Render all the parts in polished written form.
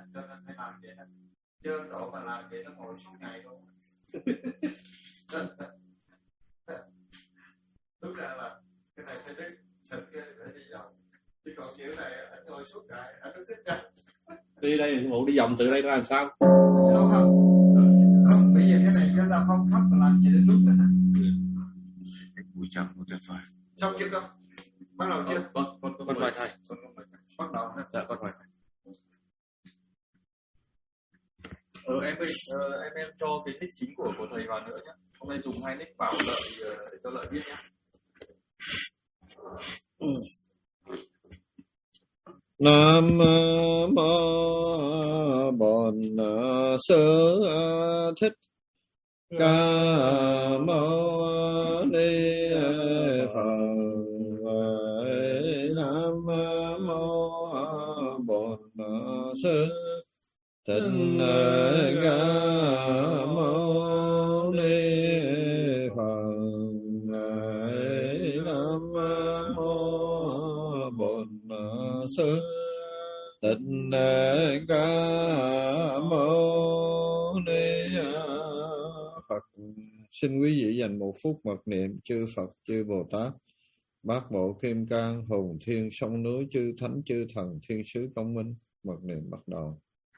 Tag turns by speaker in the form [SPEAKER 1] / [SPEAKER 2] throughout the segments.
[SPEAKER 1] cho nên phải làm vậy đó. Chứ độ mà làm vậy nó ngồi suốt ngày luôn. Đúng ra là cái này phải đứng thật cái phải đi vòng, chứ còn kiểu này anh ngồi suốt ngày anh nó thích ra.
[SPEAKER 2] Đi đây ngủ đi vòng từ đây ra làm sao?
[SPEAKER 1] Không, bây giờ cái này chúng ta không thấp mà làm gì đến lúc này nè.
[SPEAKER 3] Buổi chậm một chân phải.
[SPEAKER 1] Xong chưa con? Bắt đầu chưa?
[SPEAKER 3] Con mời thầy.
[SPEAKER 1] Bắt đầu ha.
[SPEAKER 3] Dạ con mời thầy.
[SPEAKER 4] Em cho cái nick chính của thầy vào nữa nhé. Hôm nay dùng 2 nick bảo Lợi để cho Lợi biết nhé.
[SPEAKER 5] Nam mô Bổn Sư Thích Ca Mâu Ni Phật. Nam mô Bổn Sư Thích Ca Mâu Ni Phật. Nam mô Bổn Sư Thích Ca Mâu Ni Phật. Xin quý vị dành một phút mật niệm chư Phật, chư Bồ Tát, Bát Bộ Kim Cang, Hùng Thiên, Sông Núi, chư Thánh, chư Thần, Thiên Sứ Công Minh. Mật niệm bắt đầu.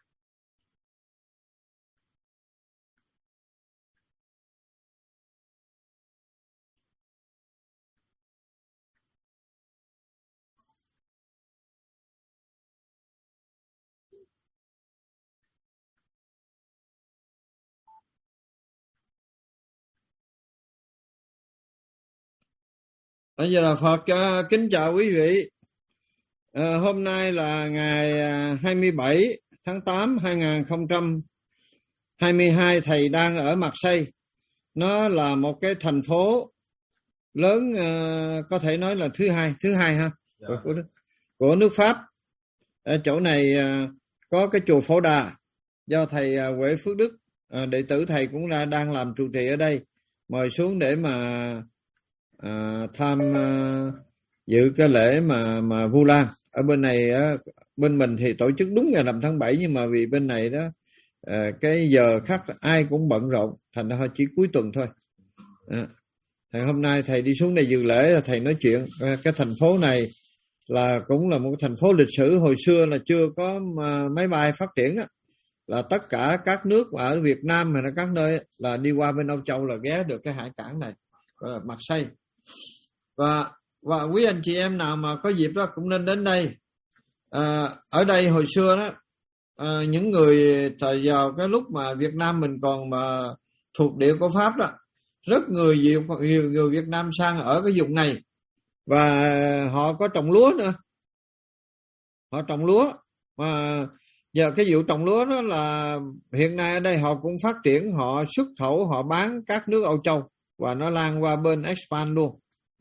[SPEAKER 5] Bây giờ là Phật kính chào quý vị. Hôm nay là ngày 27 tháng 8 2022. Thầy đang ở Marseille. Nó là một cái thành phố lớn, có thể nói là thứ hai ha, dạ, của nước Pháp. Ở chỗ này có cái chùa Phổ Đà do thầy Huệ Phước Đức, đệ tử thầy cũng đang làm trụ trì ở đây, mời xuống để mà tham dự cái lễ mà Vu Lan. Ở bên này bên mình thì tổ chức đúng ngày 5 tháng 7, nhưng mà vì bên này đó cái giờ khác ai cũng bận rộn, thành ra chỉ cuối tuần thôi. Thầy hôm nay thầy đi xuống đây dự lễ, thầy nói chuyện. Cái thành phố này là cũng là một thành phố lịch sử. Hồi xưa là chưa có máy bay phát triển á, là tất cả các nước ở Việt Nam hay là các nơi là đi qua bên Âu Châu là ghé được cái hải cảng này, gọi là Marseille. Và quý anh chị em nào mà có dịp đó cũng nên đến đây. Ở đây hồi xưa đó, những người thời vào cái lúc mà Việt Nam mình còn mà thuộc địa của Pháp đó, rất nhiều người Việt Nam sang ở cái vùng này, và họ có trồng lúa nữa. Họ trồng lúa, mà giờ cái vụ trồng lúa đó là hiện nay ở đây họ cũng phát triển, họ xuất khẩu, họ bán các nước Âu Châu và nó lan qua bên Espagne luôn.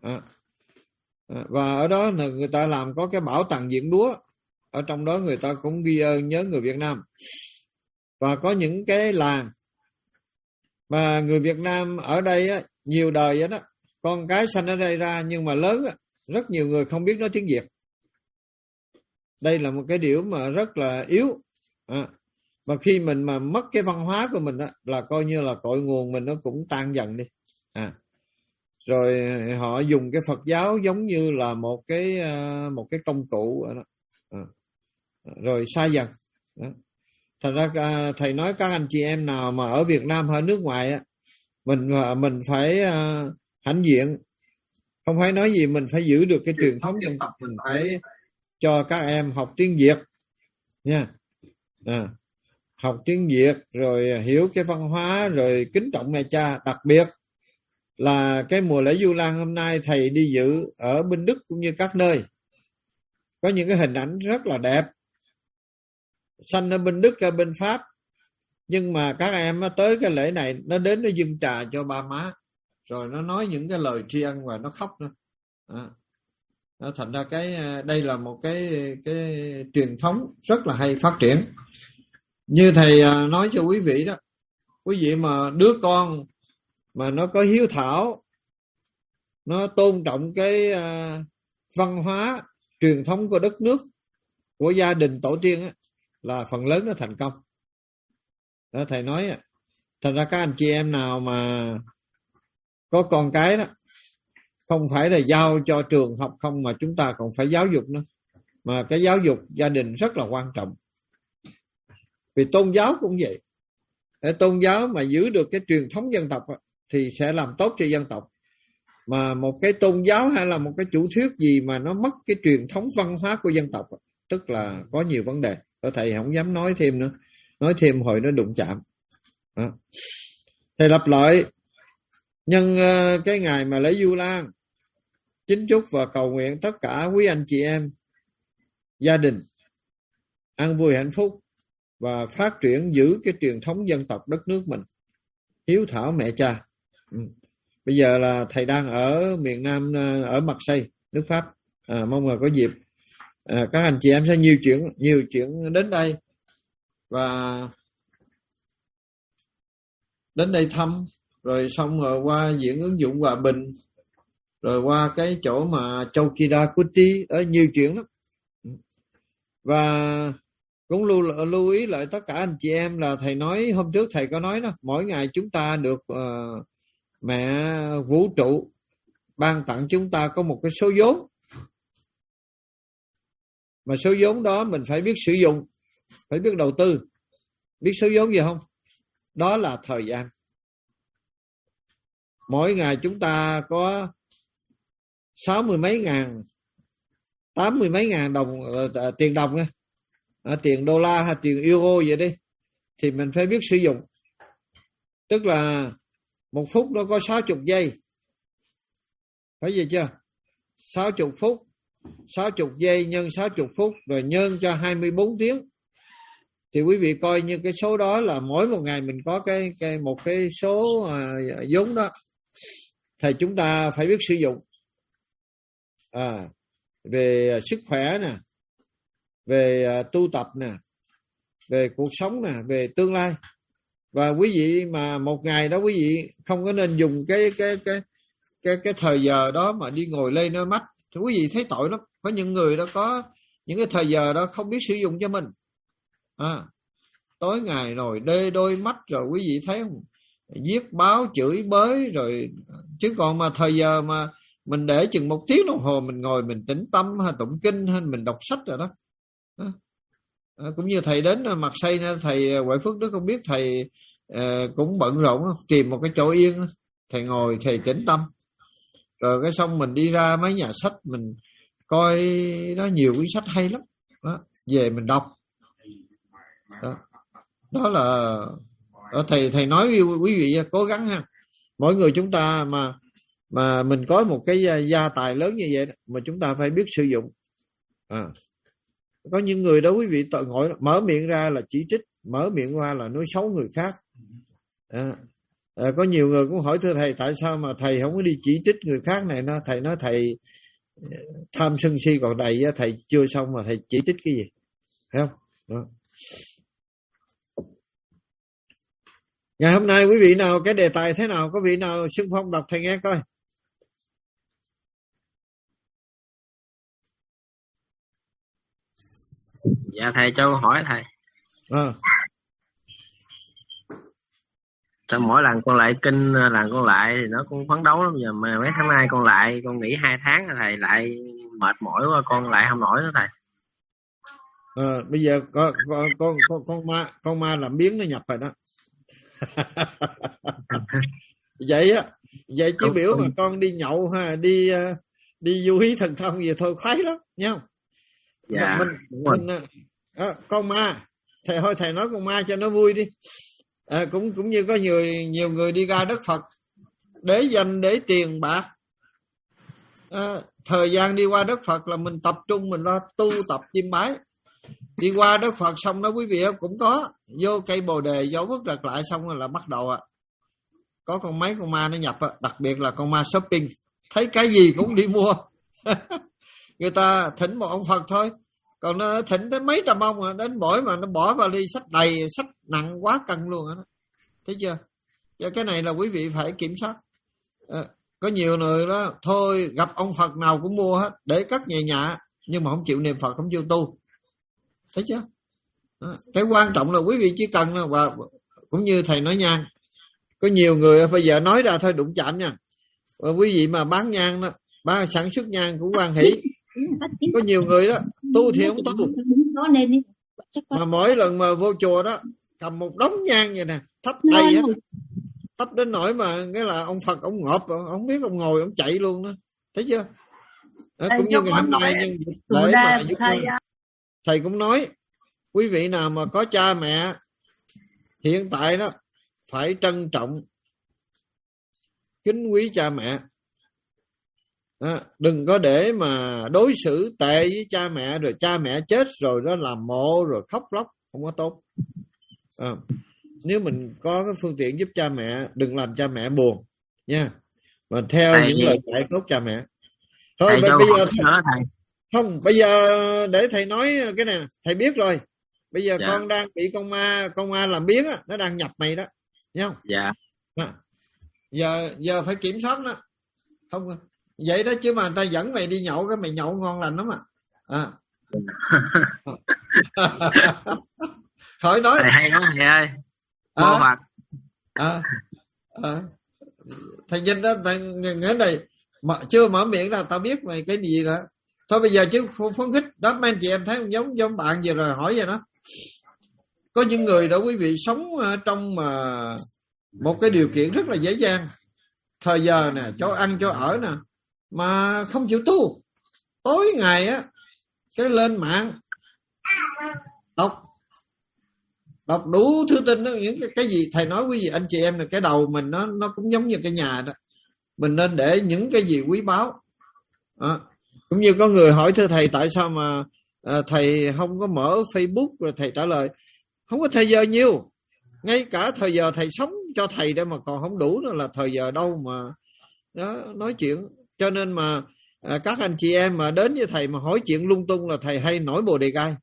[SPEAKER 5] Và ở đó là người ta làm có cái bảo tàng diện lúa, ở trong đó người ta cũng ghi ơn nhớ người Việt Nam. Và có những cái làng mà người Việt Nam ở đây á, nhiều đời vậy đó, con cái sanh ở đây ra, nhưng mà lớn á, rất nhiều người không biết nói tiếng Việt. Đây là một cái điều mà rất là yếu. Mà khi mình mà mất cái văn hóa của mình á, là coi như là cội nguồn mình nó cũng tan dần đi. Rồi họ dùng cái Phật giáo giống như là một cái công cụ đó. Rồi sai dần đó. Thành ra thầy nói các anh chị em nào mà ở Việt Nam hay nước ngoài á, mình phải hãnh diện, không phải nói gì, mình phải giữ được cái truyền thống dân tộc, mình phải cho các em học tiếng Việt nha. Học tiếng Việt rồi hiểu cái văn hóa, rồi kính trọng mẹ cha. Đặc biệt là cái mùa lễ Vu Lan hôm nay thầy đi dự ở bên Đức cũng như các nơi, có những cái hình ảnh rất là đẹp, sanh ở bên Đức, ở bên Pháp, nhưng mà các em tới cái lễ này nó đến nó dâng trà cho ba má, rồi nó nói những cái lời tri ân và nó khóc nữa. Thành ra đây là một cái truyền thống rất là hay phát triển. Như thầy nói cho quý vị đó, quý vị mà đứa con mà nó có hiếu thảo, nó tôn trọng cái văn hóa truyền thống của đất nước, của gia đình tổ tiên á, là phần lớn nó thành công. Đó, thầy nói thành ra các anh chị em nào mà có con cái đó, không phải là giao cho trường học không, mà chúng ta còn phải giáo dục nữa. Mà cái giáo dục gia đình rất là quan trọng. Vì tôn giáo cũng vậy. Để tôn giáo mà giữ được cái truyền thống dân tộc thì sẽ làm tốt cho dân tộc. Mà một cái tôn giáo hay là một cái chủ thuyết gì mà nó mất cái truyền thống văn hóa của dân tộc, tức là có nhiều vấn đề. Thầy không dám nói thêm nữa. Nói thêm hồi nó đụng chạm. Đó. Thầy lặp lại, nhân cái ngày mà lễ Vu Lan, kính chúc và cầu nguyện tất cả quý anh chị em, gia đình an vui hạnh phúc và phát triển giữ cái truyền thống dân tộc đất nước mình, hiếu thảo mẹ cha. Bây giờ là thầy đang ở miền Nam, ở Marseille, nước Pháp. Mong là có dịp các anh chị em sẽ nhiều chuyện đến đây và đến đây thăm, rồi xong rồi qua viện ứng dụng hòa bình, rồi qua cái chỗ mà Châu Kida Kuti, ở nhiều chuyện lắm. Và cũng lưu ý lại tất cả anh chị em là thầy nói hôm trước, thầy có nói đó, mỗi ngày chúng ta được mẹ vũ trụ ban tặng chúng ta có một cái số vốn, mà số vốn đó mình phải biết sử dụng, phải biết đầu tư. Biết số vốn gì không? Đó là thời gian. Mỗi ngày chúng ta có 60 mấy ngàn, 80 mấy ngàn đồng tiền đồng nha, tiền đô la hay tiền euro vậy đi, thì mình phải biết sử dụng. Tức là 1 phút nó có 60 giây, phải vậy chưa? 60 phút, 60 giây nhân 60 phút rồi nhân cho 24 tiếng, thì quý vị coi như cái số đó là mỗi một ngày mình có một cái số vốn đó, thì chúng ta phải biết sử dụng. Về sức khỏe nè, về tu tập nè, về cuộc sống nè, về tương lai. Và quý vị mà một ngày đó quý vị không có nên dùng cái thời giờ đó mà đi ngồi lê nơi mắt, thì quý vị thấy tội lắm. Có những người đó có những cái thời giờ đó không biết sử dụng cho mình. Tối ngày rồi đê đôi mắt, rồi quý vị thấy không, viết báo chửi bới rồi. Chứ còn mà thời giờ mà mình để chừng 1 tiếng đồng hồ mình ngồi mình tĩnh tâm hay tụng kinh hay mình đọc sách rồi đó. Cũng như thầy đến Marseille, thầy Huệ Phước Đức không biết, thầy cũng bận rộn, tìm một cái chỗ yên, thầy ngồi thầy tĩnh tâm, rồi cái xong mình đi ra mấy nhà sách mình coi, nó nhiều cái sách hay lắm đó, về mình đọc đó là đó, thầy nói với quý vị cố gắng ha. Mỗi người chúng ta mà mình có một cái gia tài lớn như vậy đó, mà chúng ta phải biết sử dụng. Có những người đó quý vị tội ngồi mở miệng ra là chỉ trích, mở miệng ra là nói xấu người khác. Có nhiều người cũng hỏi thưa thầy, tại sao mà thầy không có đi chỉ trích người khác này? Thầy nói thầy tham sân si còn đầy, thầy chưa xong mà thầy chỉ trích cái gì, thấy không? Đó. Ngày hôm nay quý vị nào cái đề tài thế nào? Có vị nào xưng phong đọc thầy nghe coi.
[SPEAKER 6] Dạ thầy cho hỏi thầy. Sao mỗi lần con lại kinh, lần con lại thì nó cũng phấn đấu lắm, giờ mà mấy tháng nay con lại, con nghỉ 2 tháng rồi thầy, lại mệt mỏi quá, con lại không nổi nữa thầy.
[SPEAKER 5] Bây giờ con ma làm biến nó nhập rồi đó. Vậy chứ biểu mà con đi nhậu ha, đi du hí thần thông gì thôi khoái lắm nha.
[SPEAKER 6] Dạ,
[SPEAKER 5] con ma, thầy nói con ma cho nó vui đi. Cũng như có nhiều người đi ra đất Phật để danh để tiền bạc. Thời gian đi qua đất Phật là mình tập trung, mình lo tu tập chiêm bái. Đi qua đất Phật xong đó quý vị cũng có vô cây bồ đề dấu bước rật lại, xong rồi là bắt đầu có con ma nó nhập, đặc biệt là con ma shopping, thấy cái gì cũng đi mua. Người ta thỉnh một ông Phật thôi, còn nó thỉnh tới mấy trăm ông, đến mỗi mà nó bỏ vào ly sách đầy, sách nặng quá cân luôn đó. Thấy chưa? Cho cái này là quý vị phải kiểm soát. Có nhiều người đó thôi gặp ông Phật nào cũng mua hết để cất nhẹ nhạ, nhưng mà không chịu niệm Phật, không chịu tu. Thấy chưa? Cái quan trọng là quý vị chỉ cần, và cũng như thầy nói nhang, có nhiều người bây giờ nói ra thôi đụng chạm nha. Và quý vị mà bán nhang đó, sản xuất nhang của Quan Hỷ, có nhiều người đó tu thì không tu, mà mỗi lần mà vô chùa đó cầm một đống nhang vậy nè, thắp đầy hết, thắp đến nỗi mà cái là ông Phật ông ngộp, ông không biết ông ngồi ông chạy luôn đó, thấy chưa? Cũng như ngày hôm nay nhưng để mà thầy cũng nói quý vị nào mà có cha mẹ hiện tại đó phải trân trọng kính quý cha mẹ. Đừng có để mà đối xử tệ với cha mẹ, rồi cha mẹ chết rồi đó làm mộ rồi khóc lóc, không có tốt. Nếu mình có cái phương tiện giúp cha mẹ, đừng làm cha mẹ buồn nha, mà theo những lời dạy tốt cha mẹ. Thôi bây giờ không, bây giờ để thầy nói cái này, thầy biết rồi. Bây giờ con đang bị con ma làm biếng á, nó đang nhập mày đó, thấy không? Giờ phải kiểm soát nó. Không vậy đó chứ, mà người ta dẫn mày đi nhậu, cái mày nhậu ngon lành lắm khỏi nói.
[SPEAKER 6] Thầy hay đó thầy ơi. Vô mặt.
[SPEAKER 5] Thầy nhìn đó, thầy nghe này mà chưa mở miệng là tao biết mày cái gì đó. Thôi bây giờ chứ phấn khích đó, mấy anh chị em thấy không, giống bạn vừa rồi hỏi vậy đó. Có những người đó quý vị sống trong một cái điều kiện rất là dễ dàng, thời giờ nè, chỗ ăn chỗ ở nè, mà không chịu tu. Tối ngày á cái lên mạng đọc đủ thứ tin đó, những cái gì thầy nói quý vị anh chị em là cái đầu mình nó cũng giống như cái nhà đó, mình nên để những cái gì quý báu. Cũng như có người hỏi thưa thầy tại sao mà thầy không có mở Facebook, rồi thầy trả lời không có thời giờ nhiều, ngay cả thời giờ thầy sống cho thầy đây mà còn không đủ nữa là thời giờ đâu mà đó nói chuyện. Cho nên mà các anh chị em mà đến với thầy mà hỏi chuyện lung tung là thầy hay nổi bồ đề gai.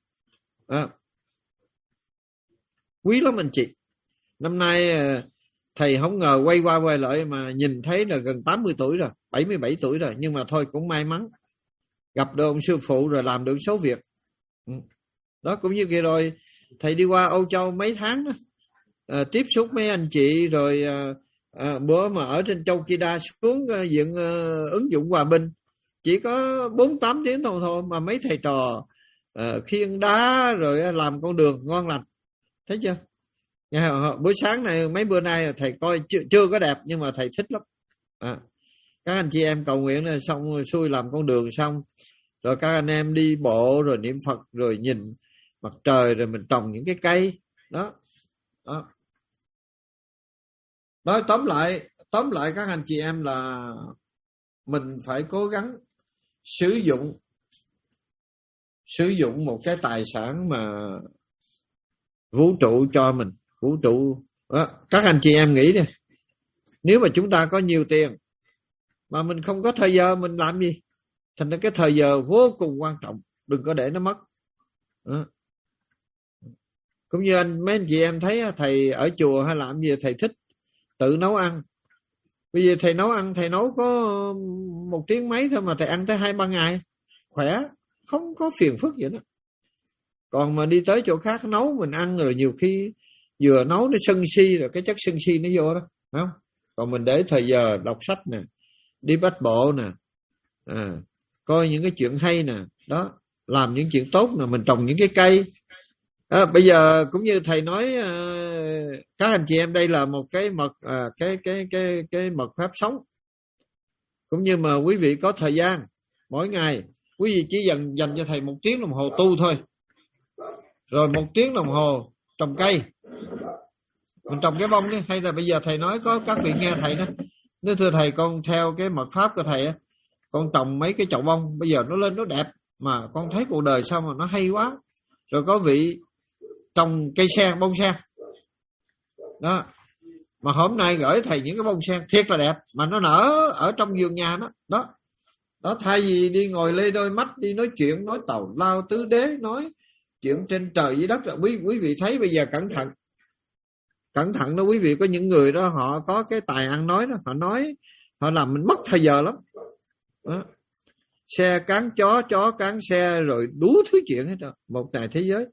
[SPEAKER 5] Quý lắm anh chị. Năm nay thầy không ngờ quay qua quay lại mà nhìn thấy là gần 80 tuổi rồi, 77 tuổi rồi, nhưng mà thôi cũng may mắn gặp được ông sư phụ rồi làm được số việc. Đó, cũng như kia rồi thầy đi qua Âu Châu mấy tháng đó, tiếp xúc mấy anh chị rồi bữa mà ở trên Châu Kida xuống viện ứng dụng hòa bình chỉ có 4-8 tiếng thôi mà mấy thầy trò khiêng đá rồi làm con đường ngon lành, thấy chưa? Buổi sáng này mấy bữa nay thầy coi chưa có đẹp nhưng mà thầy thích lắm. Các anh chị em cầu nguyện là xong xuôi làm con đường xong rồi các anh em đi bộ rồi niệm Phật rồi nhìn mặt trời rồi mình trồng những cái cây đó. Nói tóm lại các anh chị em là mình phải cố gắng sử dụng một cái tài sản mà vũ trụ cho mình. Vũ trụ đó. Các anh chị em nghĩ đi, nếu mà chúng ta có nhiều tiền mà mình không có thời giờ mình làm gì? Thành ra cái thời giờ vô cùng quan trọng, đừng có để nó mất. Cũng như mấy anh chị em thấy thầy ở chùa hay làm gì thầy thích tự nấu ăn. Bây giờ thầy nấu ăn, thầy nấu có 1 tiếng mấy thôi mà thầy ăn tới 2-3 ngày khỏe, không có phiền phức vậy đó. Còn mà đi tới chỗ khác nấu mình ăn rồi nhiều khi vừa nấu nó sân si rồi cái chất sân si nó vô đó, phải không? Còn mình để thời giờ đọc sách nè, đi bách bộ nè, coi những cái chuyện hay nè, đó, làm những chuyện tốt nè, mình trồng những cái cây. Bây giờ cũng như thầy nói các anh chị em đây là một cái mật cái mật pháp sống. Cũng như mà quý vị có thời gian mỗi ngày quý vị chỉ dành cho thầy 1 tiếng đồng hồ tu thôi, rồi 1 tiếng đồng hồ trồng cây. Mình trồng cái bông đi, hay là bây giờ thầy nói có các vị nghe thầy đó, nếu thưa thầy con theo cái mật pháp của thầy á, con trồng mấy cái chậu bông bây giờ nó lên nó đẹp mà con thấy cuộc đời sao mà nó hay quá. Rồi có vị trồng cây sen, bông sen đó, mà hôm nay gửi thầy những cái bông sen thiệt là đẹp mà nó nở ở trong vườn nhà đó. Đó, thay vì đi ngồi lê đôi mắt đi nói chuyện, nói tào lao tứ đế, nói chuyện trên trời dưới đất. Quý vị thấy bây giờ cẩn thận đó quý vị, có những người đó họ có cái tài ăn nói đó, họ làm mình mất thời giờ lắm đó. Xe cán chó cán xe rồi đủ thứ chuyện hết đó, một tài thế giới.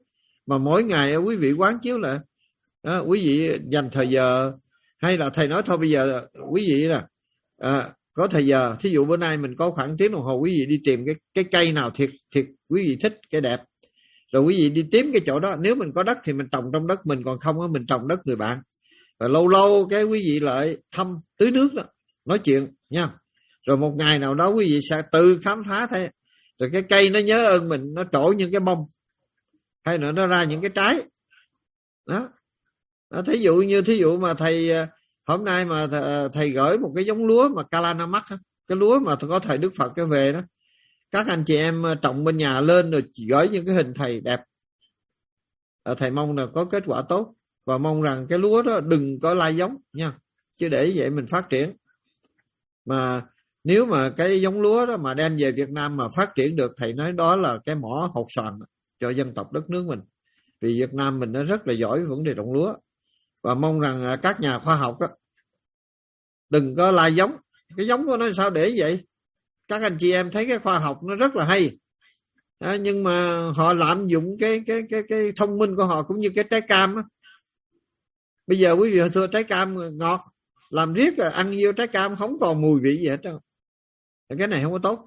[SPEAKER 5] mà mỗi ngày quý vị quán chiếu lại. Quý vị dành thời giờ, hay là thầy nói thôi bây giờ quý vị là có thời giờ, thí dụ bữa nay mình có khoảng tiếng đồng hồ, quý vị đi tìm cái cây nào thiệt quý vị thích, cây đẹp, rồi quý vị đi tìm cái chỗ đó. Nếu mình có đất thì mình trồng trong đất mình, còn không á mình trồng đất người bạn. Và lâu lâu cái quý vị lại thăm tưới nước đó, nói chuyện nha. Rồi một ngày nào đó quý vị sẽ tự khám phá thấy, rồi cái cây nó nhớ ơn mình, nó trổ những cái bông, hay là nó ra những cái trái đó. Thí dụ mà thầy hôm nay mà thầy gửi một cái giống lúa mà Kalanamak, cái lúa mà có thầy Đức Phật cái về đó, các anh chị em trồng bên nhà lên rồi gửi những cái hình thầy đẹp, thầy mong là có kết quả tốt, và mong rằng cái lúa đó đừng có lai giống nha, chứ để vậy mình phát triển. Mà nếu mà cái giống lúa đó mà đem về Việt Nam mà phát triển được, thầy nói đó là cái mỏ hột xoàn cho dân tộc đất nước mình. Vì Việt Nam mình nó rất là giỏi vấn đề trồng lúa. Và mong rằng các nhà khoa học đó, đừng có lai giống. Cái giống của nó sao để vậy? Các anh chị em thấy cái khoa học nó rất là hay, nhưng mà họ lạm dụng cái thông minh của họ, cũng như cái trái cam đó. Bây giờ quý vị thưa trái cam ngọt, làm riết rồi ăn vô trái cam không còn mùi vị gì hết đâu. Cái này không có tốt.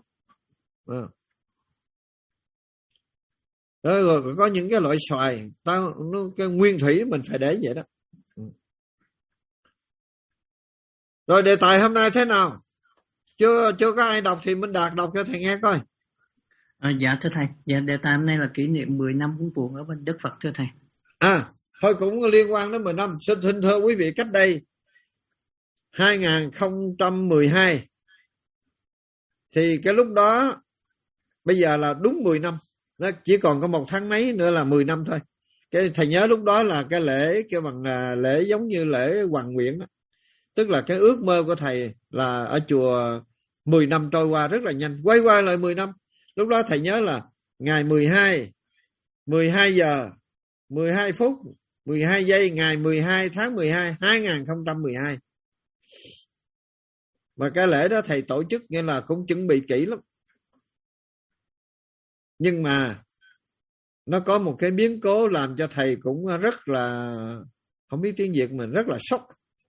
[SPEAKER 5] Rồi có những cái loại xoài cái nguyên thủy mình phải để vậy đó. Rồi đề tài hôm nay thế nào? Chưa có ai đọc thì Minh Đạt đọc cho thầy nghe coi.
[SPEAKER 7] Dạ thưa thầy, đề tài hôm nay là kỷ niệm 10 năm cúng cuồng ở bên Đức Phật thưa thầy.
[SPEAKER 5] Thôi cũng liên quan đến 10 năm. Xin thưa quý vị, cách đây 2012 thì cái lúc đó, bây giờ là đúng 10 năm, nó chỉ còn có một tháng mấy nữa là 10 năm thôi. Cái thầy nhớ lúc đó là cái lễ kêu bằng lễ giống như lễ hoàn nguyện đó. Tức là cái ước mơ của thầy là ở chùa 10 năm trôi qua rất là nhanh, quay qua lại 10 năm. Lúc đó thầy nhớ là ngày 12 giờ 12 phút 12 giây ngày 12 tháng 12 2012. Mà cái lễ đó thầy tổ chức nghĩa là cũng chuẩn bị kỹ lắm. Nhưng mà nó có một cái biến cố làm cho thầy cũng rất là, không biết tiếng Việt mình, rất là sốc.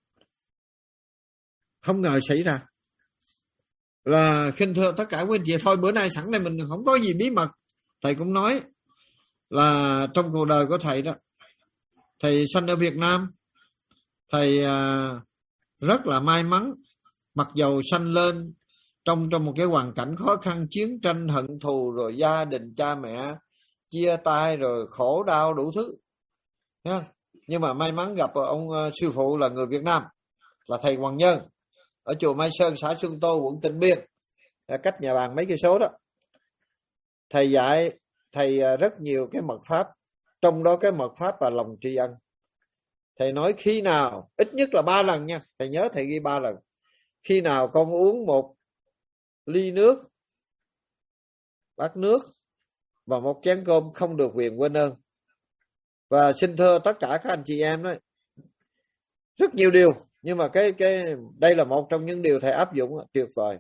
[SPEAKER 5] Không ngờ xảy ra. Là khinh thưa tất cả quý anh chị, thôi bữa nay sẵn đây mình không có gì bí mật. Thầy cũng nói là trong cuộc đời của thầy đó, thầy sanh ở Việt Nam, thầy rất là may mắn. Mặc dầu sanh lên trong một cái hoàn cảnh khó khăn, chiến tranh, hận thù, rồi gia đình, cha mẹ chia tay, rồi khổ đau đủ thứ. Nhưng mà may mắn gặp ông sư phụ là người Việt Nam, là thầy Hoàng Nhân, ở chùa Mai Sơn, xã Xuân Tô, quận Tịnh Biên, cách nhà bàn mấy cây số đó. Thầy dạy thầy rất nhiều cái mật pháp, trong đó cái mật pháp là lòng tri ân. Thầy nói khi nào, ít nhất là 3 lần nha, thầy nhớ thầy ghi 3 lần. Khi nào con uống một ly nước, bát nước và một chén cơm, không được quyền quên ơn. Và xin thưa tất cả các anh chị em đó, rất nhiều điều, nhưng mà đây là một trong những điều thầy áp dụng tuyệt vời.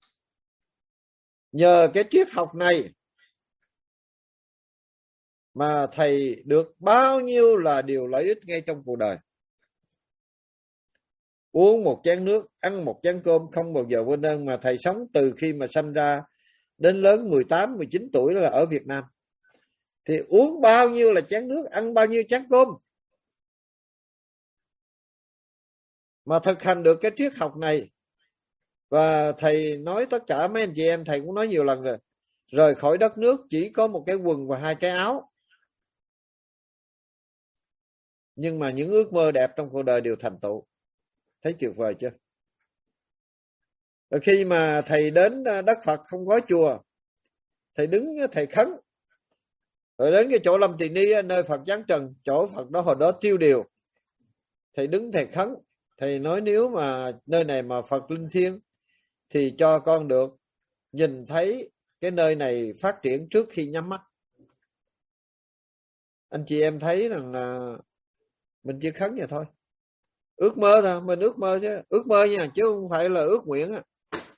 [SPEAKER 5] Nhờ cái triết học này mà thầy được bao nhiêu là điều lợi ích ngay trong cuộc đời. Uống một chén nước, ăn một chén cơm, không bao giờ quên ơn. Mà thầy sống từ khi mà sanh ra đến lớn 18, 19 tuổi là ở Việt Nam. Thì uống bao nhiêu là chén nước, ăn bao nhiêu chén cơm. Mà thực hành được cái triết học này. Và thầy nói tất cả mấy anh chị em, thầy cũng nói nhiều lần rồi, rời khỏi đất nước chỉ có một cái quần và 2 cái áo. Nhưng mà những ước mơ đẹp trong cuộc đời đều thành tựu. Thấy tuyệt vời chưa? Rồi khi mà thầy đến đất Phật không có chùa, thầy đứng thầy khấn. Rồi đến cái chỗ Lâm Tỳ Ni, nơi Phật giáng trần, chỗ Phật đó hồi đó tiêu điều, thầy đứng thầy khấn. Thầy nói nếu mà nơi này mà Phật linh thiêng thì cho con được nhìn thấy cái nơi này phát triển trước khi nhắm mắt. Anh chị em thấy rằng mình chỉ khấn vậy thôi. Ước mơ thôi, mình ước mơ chứ, ước mơ nha, chứ không phải là ước nguyện á.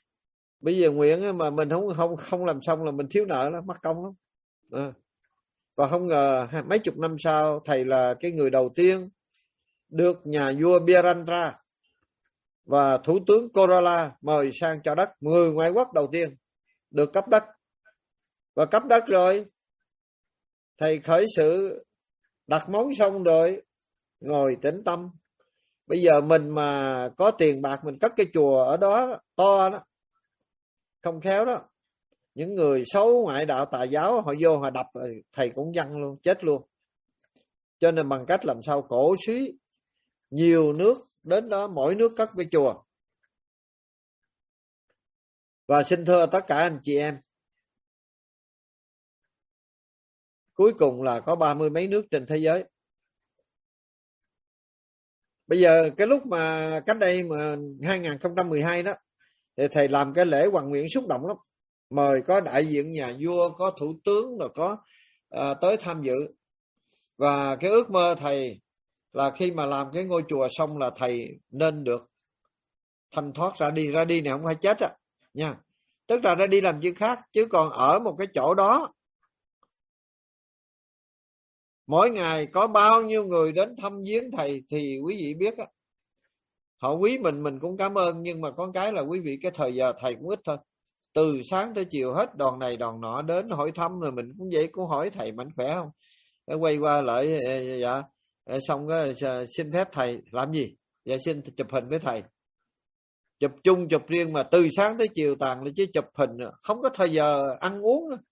[SPEAKER 5] Bây giờ nguyện mà mình không làm xong là mình thiếu nợ lắm, mắc công lắm. Và không ngờ mấy chục năm sau, thầy là cái người đầu tiên được nhà vua Birendra và thủ tướng Korola mời sang cho đất. Người ngoại quốc đầu tiên được cấp đất. Và cấp đất rồi, thầy khởi sự đặt móng xong rồi, ngồi tĩnh tâm. Bây giờ mình mà có tiền bạc, mình cất cái chùa ở đó to đó, không khéo đó, những người xấu ngoại đạo tà giáo họ vô họ đập rồi thầy cũng văng luôn, chết luôn. Cho nên bằng cách làm sao cổ suý nhiều nước đến đó, mỗi nước cất cái chùa. Và xin thưa tất cả anh chị em, cuối cùng là có 30 mấy nước trên thế giới. Bây giờ cái lúc mà cách đây mà 2012 đó, thì thầy làm cái lễ hoằng nguyện xúc động lắm. Mời có đại diện nhà vua, có thủ tướng rồi có tới tham dự. Và cái ước mơ thầy là khi mà làm cái ngôi chùa xong là thầy nên được thanh thoát ra đi. Ra đi này không phải chết á nha, tức là ra đi làm chuyện khác. Chứ còn ở một cái chỗ đó, mỗi ngày có bao nhiêu người đến thăm viếng thầy thì quý vị biết á. Họ quý mình cũng cảm ơn, nhưng mà có cái là quý vị cái thời giờ thầy cũng ít thôi. Từ sáng tới chiều hết đoàn này đoàn nọ đến hỏi thăm, rồi mình cũng vậy, cũng hỏi thầy mạnh khỏe không. Quay qua lại dạ xong cái xin phép thầy làm gì? Dạ xin chụp hình với thầy. Chụp chung chụp riêng mà từ sáng tới chiều tàn là chứ chụp hình, không có thời giờ ăn uống nữa.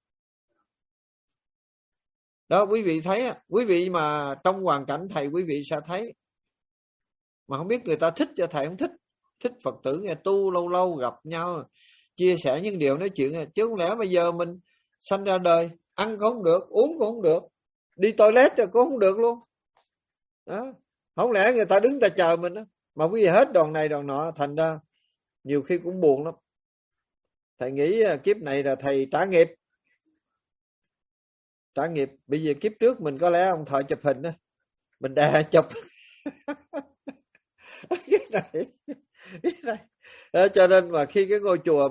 [SPEAKER 5] Đó quý vị thấy, quý vị mà trong hoàn cảnh thầy quý vị sẽ thấy. Mà không biết người ta thích cho thầy không thích. Thích Phật tử nghe tu, lâu lâu gặp nhau chia sẻ những điều nói chuyện. Chứ không lẽ bây giờ mình sanh ra đời, ăn cũng không được, uống cũng không được, đi toilet rồi cũng không được luôn đó. Không lẽ người ta đứng ta chờ mình đó. Mà quý vị hết đoàn này đoàn nọ, thành ra nhiều khi cũng buồn lắm. Thầy nghĩ kiếp này là thầy trả nghiệp. Trả nghiệp. Bây giờ kiếp trước mình có lẽ ông thợ chụp hình đó, mình đè chụp cái này. Cho nên mà khi cái ngôi chùa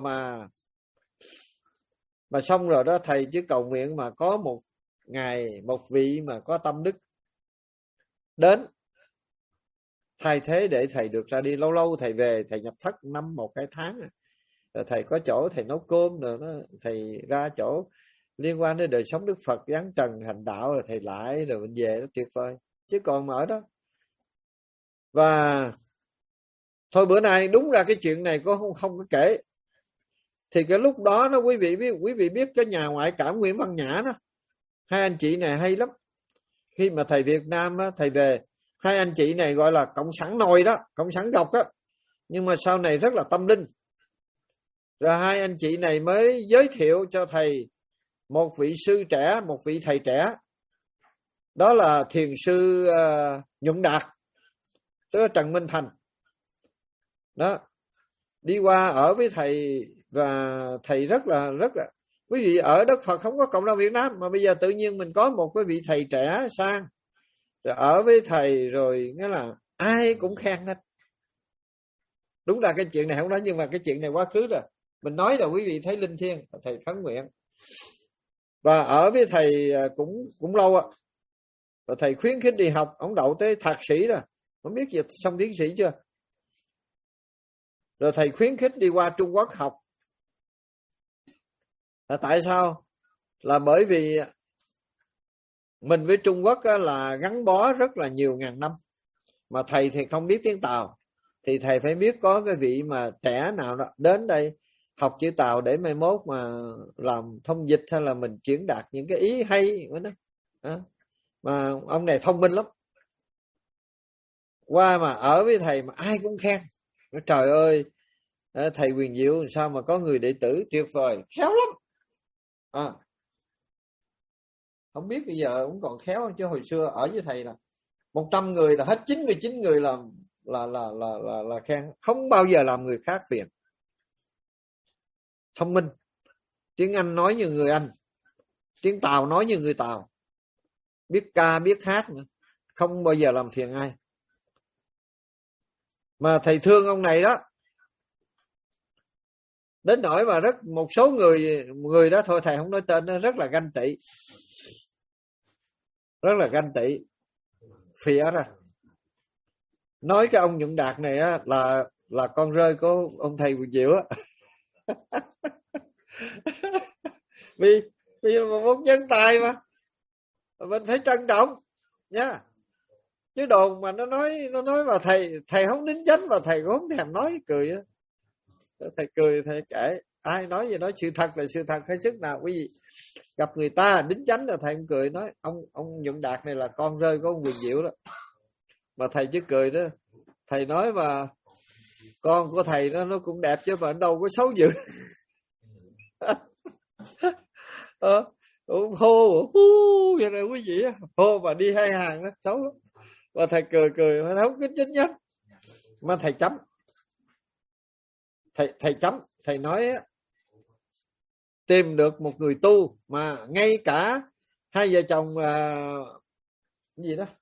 [SPEAKER 5] mà xong rồi đó, thầy chỉ cầu nguyện mà có một ngày một vị mà có tâm đức đến thay thế để thầy được ra đi. Lâu lâu thầy về, thầy nhập thất năm 1-2 tháng rồi thầy có chỗ thầy nấu cơm rồi đó, thầy ra chỗ liên quan đến đời sống Đức Phật, giáng trần hành đạo rồi thầy lại rồi mình về, nó tuyệt vời. Chứ còn mà ở đó. Và thôi bữa nay đúng ra cái chuyện này có không có kể. Thì cái lúc đó nó quý vị biết cái nhà ngoại cảm Nguyễn Văn Nhã đó, hai anh chị này hay lắm. Khi mà thầy Việt Nam đó, thầy về, hai anh chị này gọi là cộng sản nồi đó, cộng sản gọc đó, nhưng mà sau này rất là tâm linh. Rồi hai anh chị này mới giới thiệu cho thầy một vị sư trẻ, một vị thầy trẻ, đó là thiền sư Nhuận Đạt, tức là Trần Minh Thành đó, đi qua ở với thầy. Và thầy rất là quý vị ở đất Phật không có cộng đồng Việt Nam, mà bây giờ tự nhiên mình có một cái vị thầy trẻ sang rồi ở với thầy, rồi nghĩa là ai cũng khen hết. Đúng là cái chuyện này không nói, nhưng mà cái chuyện này quá khứ rồi, mình nói là quý vị thấy linh thiêng. Thầy khấn nguyện và ở với thầy cũng lâu ạ. Và thầy khuyến khích đi học, ông đậu tới thạc sĩ rồi, không biết dịch xong tiến sĩ chưa. Rồi thầy khuyến khích đi qua Trung Quốc học. Là tại sao? Là bởi vì mình với Trung Quốc là gắn bó rất là nhiều ngàn năm. Mà thầy thì không biết tiếng Tàu, thì thầy phải biết có cái vị mà trẻ nào đó đến đây học chữ Tàu để mai mốt mà làm thông dịch, hay là mình chuyển đạt những cái ý hay đó. Mà ông này thông minh lắm. Qua mà ở với thầy mà ai cũng khen. Nói trời ơi, thầy Quyền Diệu sao mà có người đệ tử tuyệt vời, khéo lắm. Không biết bây giờ cũng còn khéo không, chứ hồi xưa ở với thầy là 100 người là hết 99 người là khen, không bao giờ làm người khác phiền. Thông minh, tiếng Anh nói như người Anh, tiếng Tàu nói như người Tàu, biết ca biết hát nữa, không bao giờ làm phiền ai. Mà thầy thương ông này đó, đến nỗi mà một số người đó thôi thầy không nói tên, nó rất là ganh tị. rất là ganh tị, phịa ra. Nói cái ông Nhuận Đạt này á, là con rơi của ông thầy Quỳnh Diệu á. vì một nhân tài mà mình phải trân trọng nha. Chứ đồn mà nó nói mà thầy không đính chánh mà thầy cũng không thèm nói, cười á. Thầy cười, thầy kể, ai nói gì nói, sự thật là sự thật, hết sức nào quý vị gặp người ta đính chánh là thầy cũng cười, nói ông Nhuận Đạt này là con rơi của ông Quỳnh Diệu đó. Mà thầy chứ cười đó, thầy nói mà con của thầy nó cũng đẹp chứ mà đâu có xấu dữ. Hô vậy này quý vị, hô mà đi hai hàng đó xấu lắm. Và thầy cười mà không kính chính nhất. Mà thầy chấm, thầy chấm, thầy nói tìm được một người tu mà ngay cả hai vợ chồng gì đó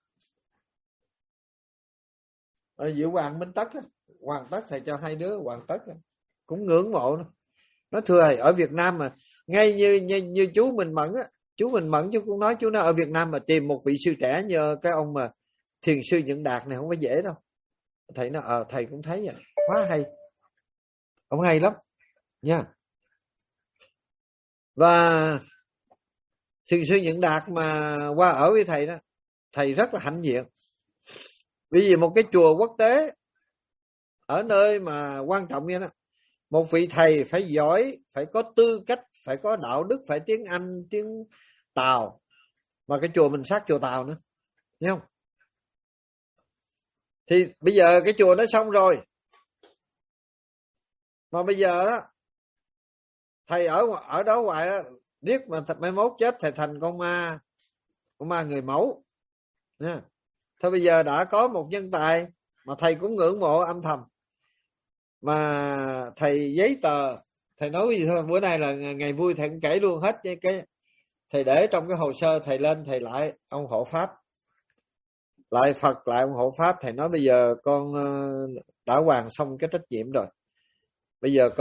[SPEAKER 5] ở Diệu Hoàng Minh Tất, Hoàng Tất, thầy cho hai đứa Hoàng Tất cũng ngưỡng mộ nó. Nó thưa thầy, ở Việt Nam mà ngay như chú Minh Mẫn á, chú Minh Mẫn chú cũng nói, chú nói ở Việt Nam mà tìm một vị sư trẻ như cái ông mà Thiền sư Nhuận Đạt này không có dễ đâu. Thầy nói thầy cũng thấy vậy, quá hay, ông hay lắm nha. Và Thiền sư Nhuận Đạt mà qua ở với thầy đó, thầy rất là hãnh diện. Vì một cái chùa quốc tế ở nơi mà quan trọng như đó, một vị thầy phải giỏi, phải có tư cách, phải có đạo đức, phải tiếng Anh, tiếng Tàu. Mà cái chùa mình sát chùa Tàu nữa, thấy không? Thì bây giờ cái chùa nó xong rồi, mà bây giờ đó thầy ở đó hoài đó, riết mà mai mốt chết thầy thành con ma người mẫu nha. Thôi bây giờ đã có một nhân tài mà thầy cũng ngưỡng mộ âm thầm, mà thầy giấy tờ, thầy nói cái gì thôi, bữa nay là ngày vui thầy cũng kể luôn hết. Cái thầy để trong cái hồ sơ, thầy lên thầy lại ông hộ pháp, lại Phật lại ông hộ pháp. Thầy nói bây giờ con đã hoàn xong cái trách nhiệm rồi, bây giờ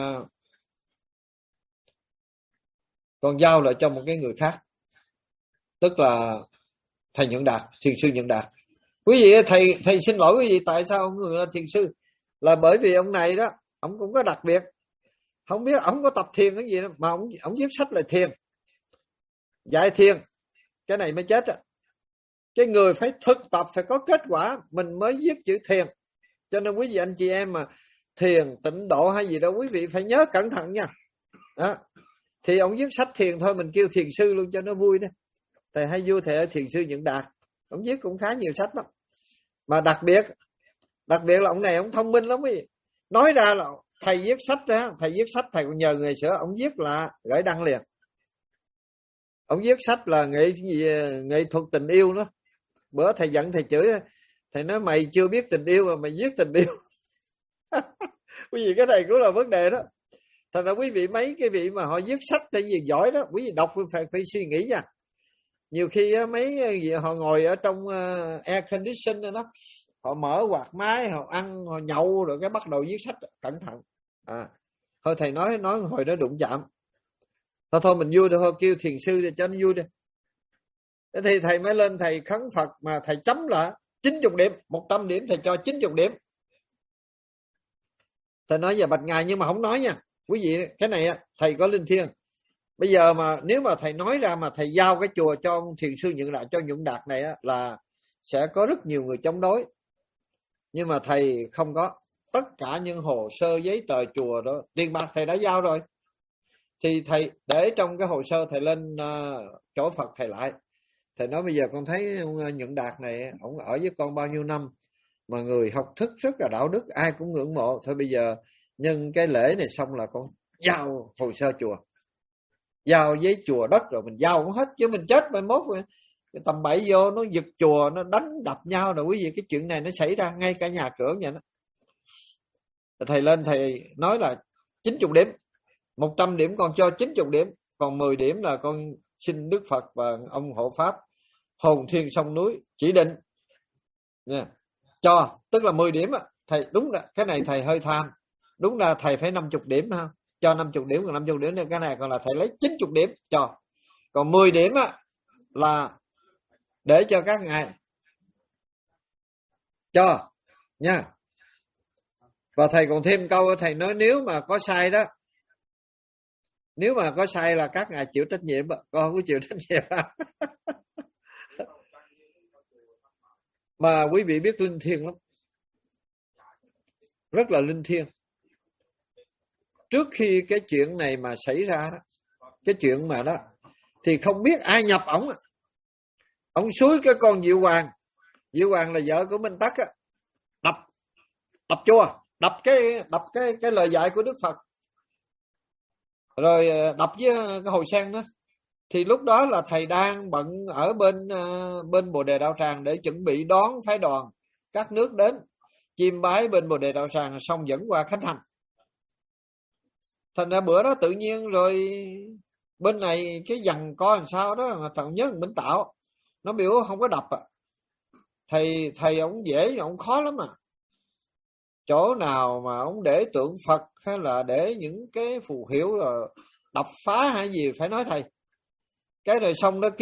[SPEAKER 5] con giao lại cho một cái người khác, tức là thầy Nhuận Đạt, Thiền sư Nhuận Đạt. Quý vị, thầy xin lỗi quý vị, tại sao ông người là thiền sư? Là bởi vì ông này đó, ông cũng có đặc biệt, không biết ông có tập thiền cái gì đó, mà ông viết sách là thiền, dạy thiền, cái này mới chết á. Cái người phải thực tập, phải có kết quả mình mới viết chữ thiền. Cho nên quý vị anh chị em mà thiền tịnh độ hay gì đó, quý vị phải nhớ cẩn thận nha. Đó. Thì ông viết sách thiền thôi, mình kêu thiền sư luôn cho nó vui đó. Thầy hay vui thầy ở Thiền sư Nhuận Đạt, ông viết cũng khá nhiều sách lắm. Mà đặc biệt là ông này ông thông minh lắm quý vị. Nói ra là thầy viết sách đó, thầy viết sách thầy còn nhờ người sửa, ông viết là gửi đăng liền. Ông viết sách là nghệ thuật tình yêu đó. Bữa thầy giận thầy chửi, thầy nói mày chưa biết tình yêu mà mày viết tình yêu. Quý vị, cái này cũng là vấn đề đó. Thật ra quý vị, mấy cái vị mà họ viết sách tại vì giỏi đó, quý vị đọc phải suy nghĩ nha. Nhiều khi mấy gì họ ngồi ở trong air condition đó, họ mở quạt máy, họ ăn, họ nhậu rồi cái bắt đầu viết sách, cẩn thận. Thôi thầy nói hồi đó đụng chạm. Thôi mình vui thôi, kêu thiền sư để cho nó vui đi. Thế thì thầy mới lên thầy khấn Phật, mà thầy chấm là 90 điểm, 100 điểm thầy cho 90 điểm. Thầy nói giờ bạch ngài, nhưng mà không nói nha. Quý vị, cái này thầy có linh thiêng. Bây giờ mà nếu mà thầy nói ra mà thầy giao cái chùa cho ông Thiền sư Nhuận Đạt, cho Nhuận Đạt này là sẽ có rất nhiều người chống đối. Nhưng mà thầy không có. Tất cả những hồ sơ giấy tờ chùa đó, tiền bạc thầy đã giao rồi. Thì thầy để trong cái hồ sơ, thầy lên chỗ Phật thầy lại. Thầy nói bây giờ con thấy ông Nhuận Đạt này, ông ở với con bao nhiêu năm, mà người học thức rất là đạo đức, ai cũng ngưỡng mộ. Thôi bây giờ nhân cái lễ này xong là con giao hồ sơ chùa, giao giấy chùa đất rồi mình giao cũng hết. Chứ mình chết mai mốt cái tầm bậy vô nó giật chùa, nó đánh đập nhau rồi quý vị, cái chuyện này nó xảy ra ngay cả nhà cửa vậy đó. Thầy lên thầy nói là 90 điểm, 100 điểm con cho 90 điểm, còn 10 điểm là con xin Đức Phật và ông hộ pháp hồn thiên sông núi chỉ định nha. Cho, tức là 10 điểm thầy đúng là cái này thầy hơi tham, đúng là thầy phải 50 điểm ha, cho 50 điểm, còn 50 điểm này, cái này còn là thầy lấy 90 điểm cho. Còn 10 điểm là để cho các ngài cho nha. Và thầy còn thêm câu, thầy nói nếu mà có sai đó, nếu mà có sai là các ngài chịu trách nhiệm, con không có chịu trách nhiệm. Mà quý vị biết linh thiêng lắm, rất là linh thiêng. Trước khi cái chuyện này mà xảy ra đó, cái chuyện mà đó, thì không biết ai nhập ổng xúi cái con Diệu Hoàng là vợ của Minh Tắc á, đập chùa, đập cái lời dạy của Đức Phật, rồi đập với cái hồi sen đó. Thì lúc đó là thầy đang bận ở bên Bồ Đề Đạo Tràng để chuẩn bị đón phái đoàn các nước đến chiêm bái bên Bồ Đề Đạo Tràng, xong dẫn qua khánh thành. Thành ra bữa đó tự nhiên rồi bên này cái dằn co làm sao đó, thằng nhớ Minh Tạo nó biểu không có đập à. Thầy ông dễ, ông khó lắm à. Chỗ nào mà ông để tượng Phật hay là để những cái phù hiệu là đập phá hay gì phải nói thầy. Cái rồi xong nó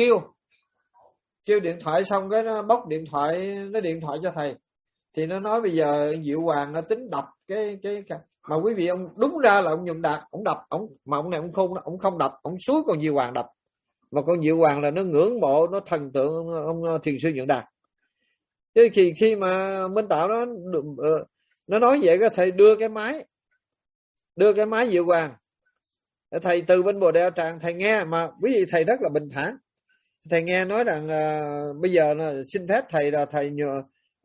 [SPEAKER 5] kêu điện thoại, xong cái nó bóc điện thoại, nó điện thoại cho thầy. Thì nó nói bây giờ Diệu Hoàng nó tính đập cái mà quý vị, ông đúng ra là ông Nhuận Đạt ông đập, mà ông này ông khôn, ông không đập, ông xúi con Diệu Hoàng đập. Mà con Diệu Hoàng là nó ngưỡng mộ, nó thần tượng ông Thiền sư Nhuận Đạt. Thế khi mà Minh Tạo nó nói vậy, cái thầy đưa cái máy Diệu Hoàng. Thầy từ bên Bồ Đề Đạo Tràng thầy nghe, mà quý vị thầy rất là bình thản. Thầy nghe nói rằng bây giờ là xin phép thầy là thầy nhờ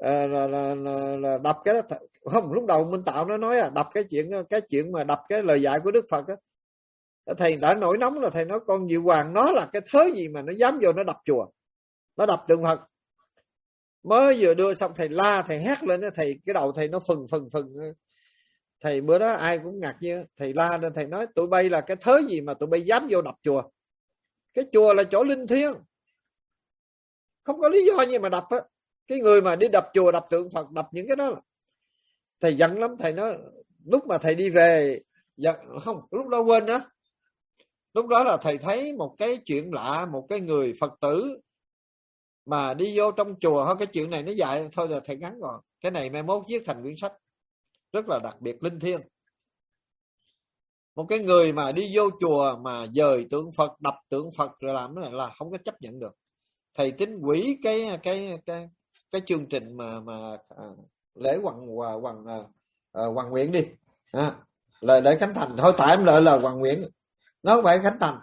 [SPEAKER 5] là đập cái đó. Không, lúc đầu Minh Tạo nó nói đập cái chuyện mà đập cái lời dạy của Đức Phật á. Thầy đã nổi nóng là thầy nói con Diệu Hoàng nó là cái thớ gì mà nó dám vô nó đập chùa, nó đập tượng Phật. Mới vừa đưa xong thầy la, thầy hét lên, thầy cái đầu thầy nó phừng. Thầy bữa đó ai cũng ngạc nhiên, thầy la lên, thầy nói tụi bay là cái thớ gì mà tụi bay dám vô đập chùa. Cái chùa là chỗ linh thiêng, không có lý do gì mà đập á. Cái người mà đi đập chùa, đập tượng Phật, đập những cái đó là... Thầy giận lắm. Thầy nói lúc mà thầy đi về giận, không, lúc đó quên đó. Lúc đó là thầy thấy một cái chuyện lạ, một cái người Phật tử mà đi vô trong chùa. Thôi cái chuyện này nó dài thôi là thầy ngắn rồi, cái này mai mốt viết thành quyển sách rất là đặc biệt linh thiêng. Một cái người mà đi vô chùa mà dời tượng Phật, đập tượng Phật rồi làm cái này là không có chấp nhận được. Thầy tính hủy cái chương trình mà lễ hoàng nguyện đi, là để khánh thành thôi. Tại em lợi là hoàng nguyện, nó không phải khánh thành.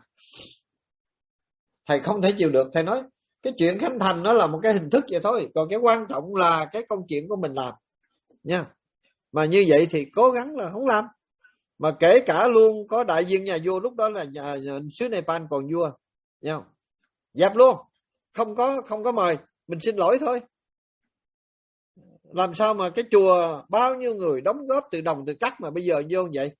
[SPEAKER 5] Thầy không thể chịu được. Thầy nói cái chuyện khánh thành nó là một cái hình thức vậy thôi, còn cái quan trọng là cái công chuyện của mình làm nha. Mà như vậy thì cố gắng là không làm. Mà kể cả luôn có đại diện nhà vua, lúc đó là xứ Nepal còn vua nha, dẹp luôn, không có mời, mình xin lỗi thôi. Làm sao mà cái chùa bao nhiêu người đóng góp từ đồng từ cắt mà bây giờ vô vậy.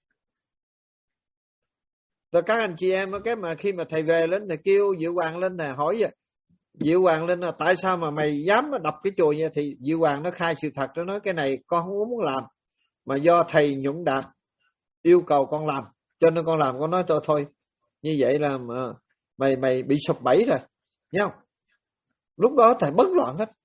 [SPEAKER 5] Rồi các anh chị em cái mà khi mà thầy về lên thầy kêu Diệu Hoàng lên, thầy hỏi vậy, Diệu Hoàng lên là tại sao mà mày dám đập cái chùa vậy. Thì Diệu Hoàng nó khai sự thật, nó nói cái này con không muốn làm, mà do thầy Nhuận Đạt yêu cầu con làm, cho nên con làm. Con nói thôi như vậy là mày bị sụp bẫy rồi, nhá không? Lúc đó thầy bấn loạn hết,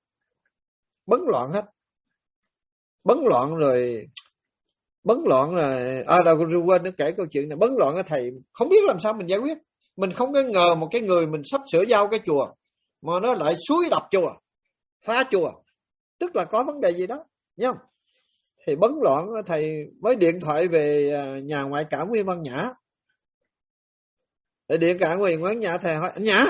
[SPEAKER 5] đâu quên nó kể câu chuyện này. Bấn loạn thầy không biết làm sao mình giải quyết. Mình không có ngờ một cái người mình sắp sửa giao cái chùa mà nó lại xúi đập chùa, phá chùa, tức là có vấn đề gì đó, nhá không? Thì bấn loạn, thầy mới điện thoại về nhà ngoại cảm Nguyên Văn Nhã. Để điện cả Nguyên Văn Nhã, thầy hỏi anh Nhã,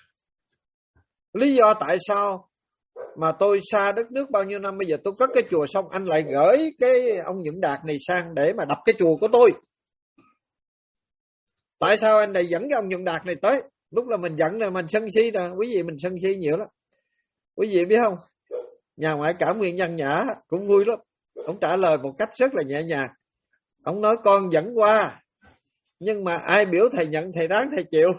[SPEAKER 5] lý do tại sao mà tôi xa đất nước bao nhiêu năm, bây giờ tôi cất cái chùa xong anh lại gửi cái ông Nhuận Đạt này sang để mà đập cái chùa của tôi? Tại sao anh lại dẫn cái ông Nhuận Đạt này tới? Lúc là mình giận là mình sân si rồi, quý vị, mình sân si nhiều lắm. Quý vị biết không, nhà ngoại cảm Nguyên Văn Nhã cũng vui lắm. Ông trả lời một cách rất là nhẹ nhàng. Ông nói con dẫn qua, nhưng mà ai biểu thầy nhận thầy ráng thầy chịu.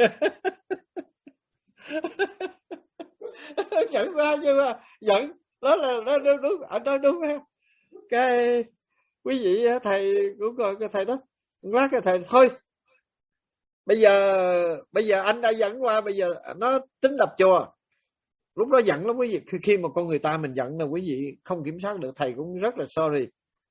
[SPEAKER 5] Dẫn qua nhưng mà dẫn đó là nó đúng, anh nói đúng ha. Cái quý vị thầy cũng coi cái thầy đó lát cái thầy thôi. Bây giờ anh đã dẫn qua, bây giờ nó tính đập chùa, Lúc đó giận lắm quý vị. Khi mà con người ta mình giận là quý vị không kiểm soát được, thầy cũng rất là sorry.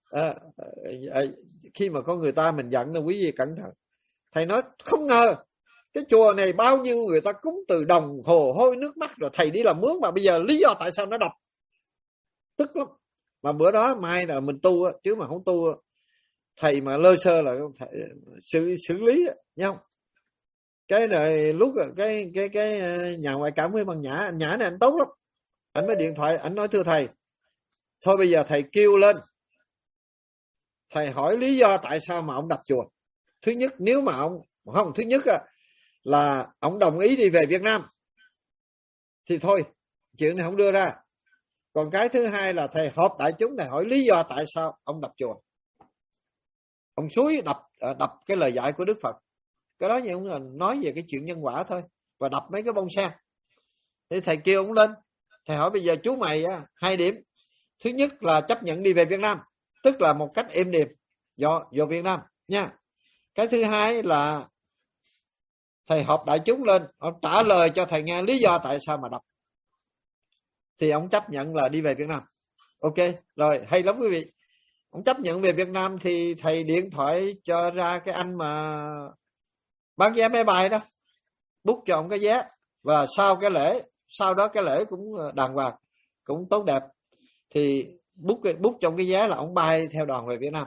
[SPEAKER 5] Khi mà con người ta mình giận là quý vị cẩn thận. Thầy nói không ngờ cái chùa này bao nhiêu người ta cúng từ đồng hồ hôi nước mắt rồi thầy đi làm mướn, mà bây giờ lý do tại sao nó đập. Tức lắm. Mà bữa đó mai là mình tu chứ mà không tu thầy mà lơ sơ là thầy xử lý nha. Cái này lúc cái nhà ngoại cảm với bằng Nhã, anh Nhã này anh tốt lắm. Anh mới điện thoại, anh nói thưa thầy, thôi bây giờ thầy kêu lên, thầy hỏi lý do tại sao mà ông đập chùa. Thứ nhất, nếu mà ông không, thứ nhất là ông đồng ý đi về Việt Nam thì thôi, chuyện này không đưa ra. Còn cái thứ hai là thầy họp đại chúng này hỏi lý do tại sao ông đập chùa. Ông suối đập cái lời dạy của Đức Phật. Cái đó như ông là nói về cái chuyện nhân quả thôi, và đập mấy cái bông sen. Thì thầy kêu ông lên, thầy hỏi bây giờ chú mày 2 điểm. Thứ nhất là chấp nhận đi về Việt Nam, tức là một cách êm đềm do Việt Nam nha. Cái thứ hai là thầy họp đại chúng lên, ông trả lời cho thầy nghe lý do tại sao mà đập. Thì ông chấp nhận là đi về Việt Nam. Ok, rồi hay lắm quý vị. Ông chấp nhận về Việt Nam thì thầy điện thoại cho ra cái anh mà bán vé máy bay đó, book cho ông cái vé. Và sau đó cái lễ cũng đàng hoàng, cũng tốt đẹp. Thì book trong cái vé là ông bay theo đoàn về Việt Nam.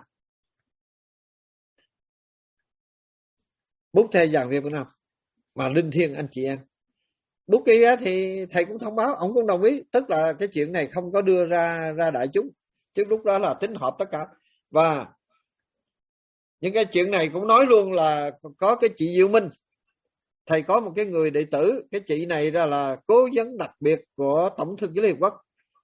[SPEAKER 5] Book theo đoàn về Việt Nam. Mà linh thiêng anh chị em. Book cái vé thì thầy cũng thông báo, ông cũng đồng ý. Tức là cái chuyện này không có đưa ra đại chúng. Chứ lúc đó là tính họp tất cả. Và những cái chuyện này cũng nói luôn là có cái chị Diệu Minh. Thầy có một cái người đệ tử, cái chị này ra là cố vấn đặc biệt của Tổng thư ký Liên Hợp Quốc.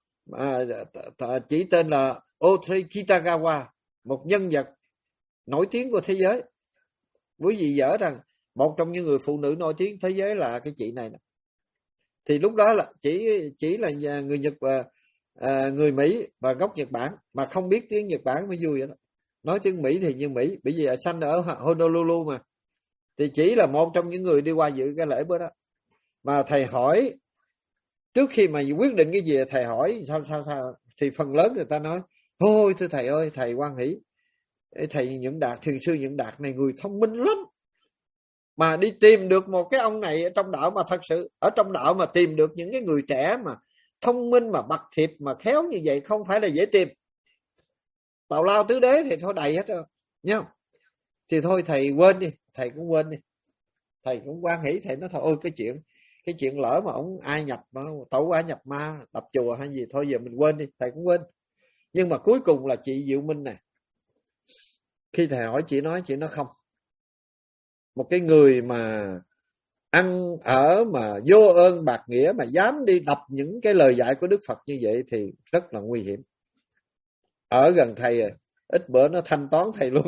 [SPEAKER 5] Chị tên là Audrey Kitagawa, một nhân vật nổi tiếng của thế giới. Quý vị dở rằng một trong những người phụ nữ nổi tiếng thế giới là cái chị này. Thì lúc đó là chỉ là người Nhật và người Mỹ và gốc Nhật Bản, mà không biết tiếng Nhật Bản mới vui vậy đó. Nói tiếng Mỹ thì như Mỹ, bởi vì sanh ở Honolulu mà. Thì chỉ là một trong những người đi qua dự cái lễ bữa đó. Mà thầy hỏi, trước khi mà quyết định cái gì thầy hỏi sao thì phần lớn người ta nói thôi thưa thầy ơi, thầy hoan hỷ, thầy Nhuận Đạt, thiền sư Nhuận Đạt này người thông minh lắm, mà đi tìm được một cái ông này ở trong đạo, mà thật sự ở trong đạo mà tìm được những cái người trẻ mà thông minh mà bậc thiệp mà khéo như vậy không phải là dễ tìm. Tào lao tứ đế thì thôi đầy hết rồi nhá. Thì thôi thầy quên đi, thầy cũng quên đi, thầy cũng hoan hỷ. Thầy nói thôi ôi cái chuyện lỡ mà ông ai nhập mà tẩu hỏa nhập ma đập chùa hay gì, thôi giờ mình quên đi. Thầy cũng quên. Nhưng mà cuối cùng là chị Diệu Minh này, khi thầy hỏi chị nói không. Một cái người mà ăn ở mà vô ơn bạc nghĩa mà dám đi đập những cái lời dạy của Đức Phật như vậy thì rất là nguy hiểm. Ở gần thầy ít bữa nó thanh toán thầy luôn.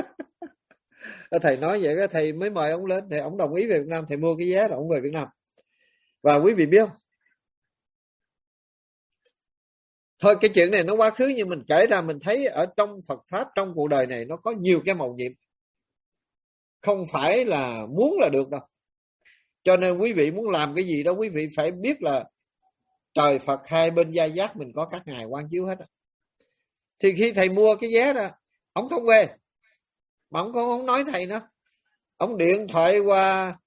[SPEAKER 5] Thầy nói vậy, cái thầy mới mời ông lên, thì ông đồng ý về Việt Nam, thầy mua cái vé là ông về Việt Nam. Và quý vị biết không, thôi cái chuyện này nó quá khứ, nhưng mình kể ra mình thấy ở trong Phật Pháp, trong cuộc đời này nó có nhiều cái mầu nhiệm, không phải là muốn là được đâu. Cho nên quý vị muốn làm cái gì đó, quý vị phải biết là trời Phật hai bên gia giác mình có các ngài quan chiếu hết. Thì khi thầy mua cái vé đó, ông không về, mà ông không nói thầy nữa. Ông điện thoại qua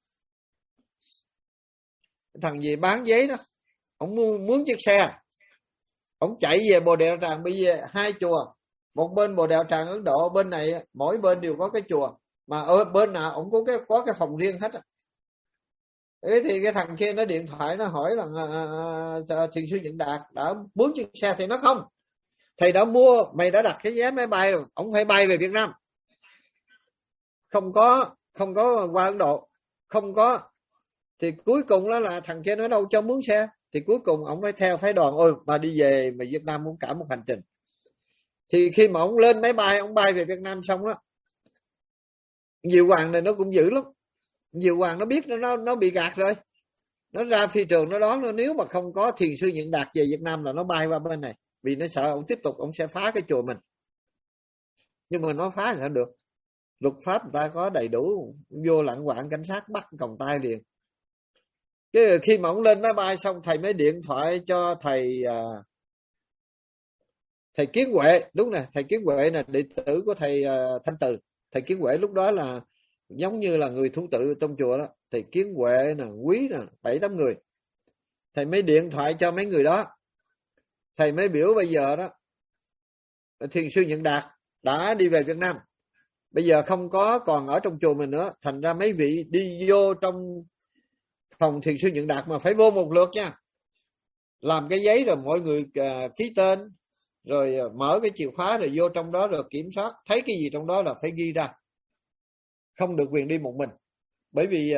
[SPEAKER 5] thằng gì bán giấy đó, ông mướn chiếc xe, ông chạy về Bồ Đề Tràng. Bây giờ 2 chùa, một bên Bồ Đề Tràng Ấn Độ, bên này mỗi bên đều có cái chùa, mà ở bên nào ông có cái phòng riêng hết. Thế thì cái thằng kia nó điện thoại nó hỏi là thiền sư Nhuận Đạt đã mướn chiếc xe, thì nó không, thầy đã mua, mày đã đặt cái vé máy bay rồi, ông phải bay về Việt Nam, không có qua Ấn Độ, không có. Thì cuối cùng đó là thằng kia nó đâu cho mướn xe, thì cuối cùng ông phải theo phái đoàn, ôi mà đi về mà Việt Nam muốn cả một hành trình. Thì khi mà ông lên máy bay, ông bay về Việt Nam xong đó, Diệu Hoàng này nó cũng dữ lắm. Diệu Hoàng nó biết nó bị gạt rồi, nó ra phi trường nó đón nó, nếu mà không có thiền sư Nhuận Đạt về Việt Nam là nó bay qua bên này, vì nó sợ ông tiếp tục ông sẽ phá cái chùa mình. Nhưng mà nó phá sao được, luật pháp người ta có đầy đủ, vô lạng quạng cảnh sát bắt còng tay liền. Cái khi mà ông lên máy bay xong, thầy mới điện thoại cho thầy Kiến Huệ. Đúng nè, thầy Kiến Huệ là đệ tử của thầy Thanh Từ. Thầy Kiến Huệ lúc đó là giống như là người thủ tự trong chùa đó. Thầy Kiến Huệ nè, Quý nè, 7-8 người. Thầy mới điện thoại cho mấy người đó. Thầy mới biểu bây giờ đó Thiền sư Nhận Đạt đã đi về Việt Nam, bây giờ không còn ở trong chùa mình nữa, thành ra mấy vị đi vô trong phòng Thiền sư Nhận Đạt mà phải vô một lượt nha, làm cái giấy rồi mọi người ký tên, rồi mở cái chìa khóa rồi vô trong đó rồi kiểm soát, thấy cái gì trong đó là phải ghi ra, không được quyền đi một mình. Bởi vì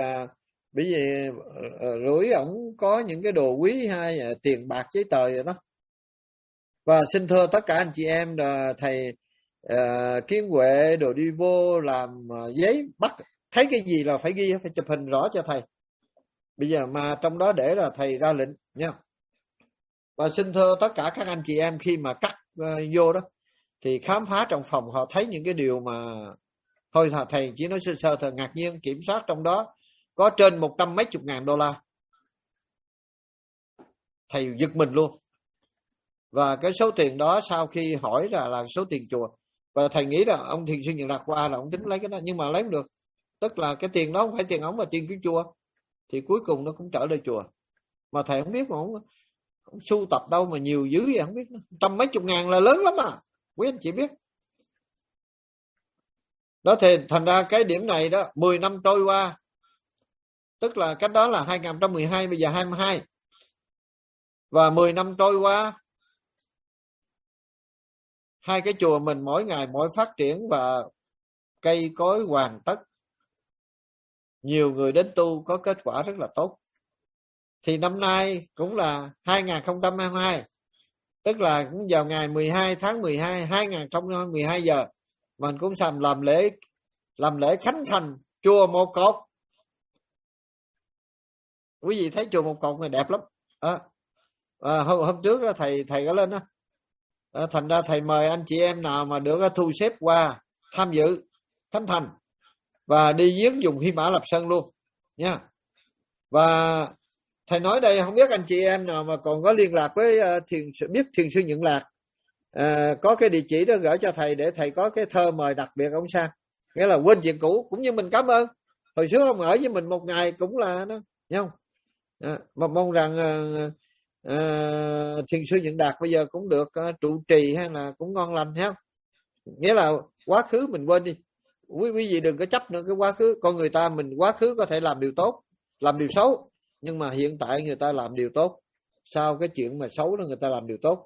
[SPEAKER 5] rủi ổng có những cái đồ quý hay tiền bạc giấy tờ rồi đó. Và xin thưa tất cả anh chị em, thầy Kiến Huệ đồ đi vô làm giấy, bắt thấy cái gì là phải ghi, phải chụp hình rõ cho thầy. Bây giờ mà trong đó để là thầy ra lệnh nha. Và xin thưa tất cả các anh chị em, khi mà cắt vô đó thì khám phá trong phòng họ thấy những cái điều mà thôi thầy chỉ nói sơ sơ thôi, ngạc nhiên. Kiểm soát trong đó có trên 100 mấy chục ngàn đô la, thầy giật mình luôn. Và cái số tiền đó sau khi hỏi là số tiền chùa, và thầy nghĩ là ông Thiền sư Nhận Đạt qua là ông tính lấy cái đó, nhưng mà lấy không được. Tức là cái tiền đó không phải tiền ổng mà tiền của chùa, thì cuối cùng nó cũng trở lại chùa. Mà thầy không biết mà ông sưu tập đâu mà nhiều dữ vậy không biết. 100 mấy chục ngàn là lớn lắm à, quý anh chị biết. Đó thì thành ra cái điểm này đó, 10 năm trôi qua, tức là cái đó là 2012, bây giờ 22. Và 10 năm trôi qua, hai cái chùa mình mỗi ngày mỗi phát triển và cây cối hoàn tất. Nhiều người đến tu có kết quả rất là tốt. Thì năm nay cũng là 2022, tức là cũng vào ngày 12 tháng 12 2012 giờ, mình cũng làm lễ khánh thành chùa Một Cột. Quý vị thấy chùa Một Cột này đẹp lắm. Hôm trước đó, thầy có lên đó. Thành ra thầy mời anh chị em nào mà được thu xếp qua tham dự khánh thành và đi viếng dùng Hy Mã Lạp Sơn luôn nha. Và thầy nói đây, không biết anh chị em nào mà còn có liên lạc với biết Thiền sư Nhận Đạt, có cái địa chỉ đó gửi cho thầy để thầy có cái thơ mời đặc biệt ông sang, nghĩa là quên chuyện cũ, cũng như mình cảm ơn hồi trước ông ở với mình một ngày cũng là đó, nghe không? Mà mong rằng Thiền sư Nhận Đạt bây giờ cũng được trụ trì hay là cũng ngon lành, thấy không? Nghĩa là quá khứ mình quên đi, quý vị đừng có chấp nữa cái quá khứ. Con người ta mình quá khứ có thể làm điều tốt, làm điều xấu, nhưng mà hiện tại người ta làm điều tốt, sau cái chuyện mà xấu đó người ta làm điều tốt.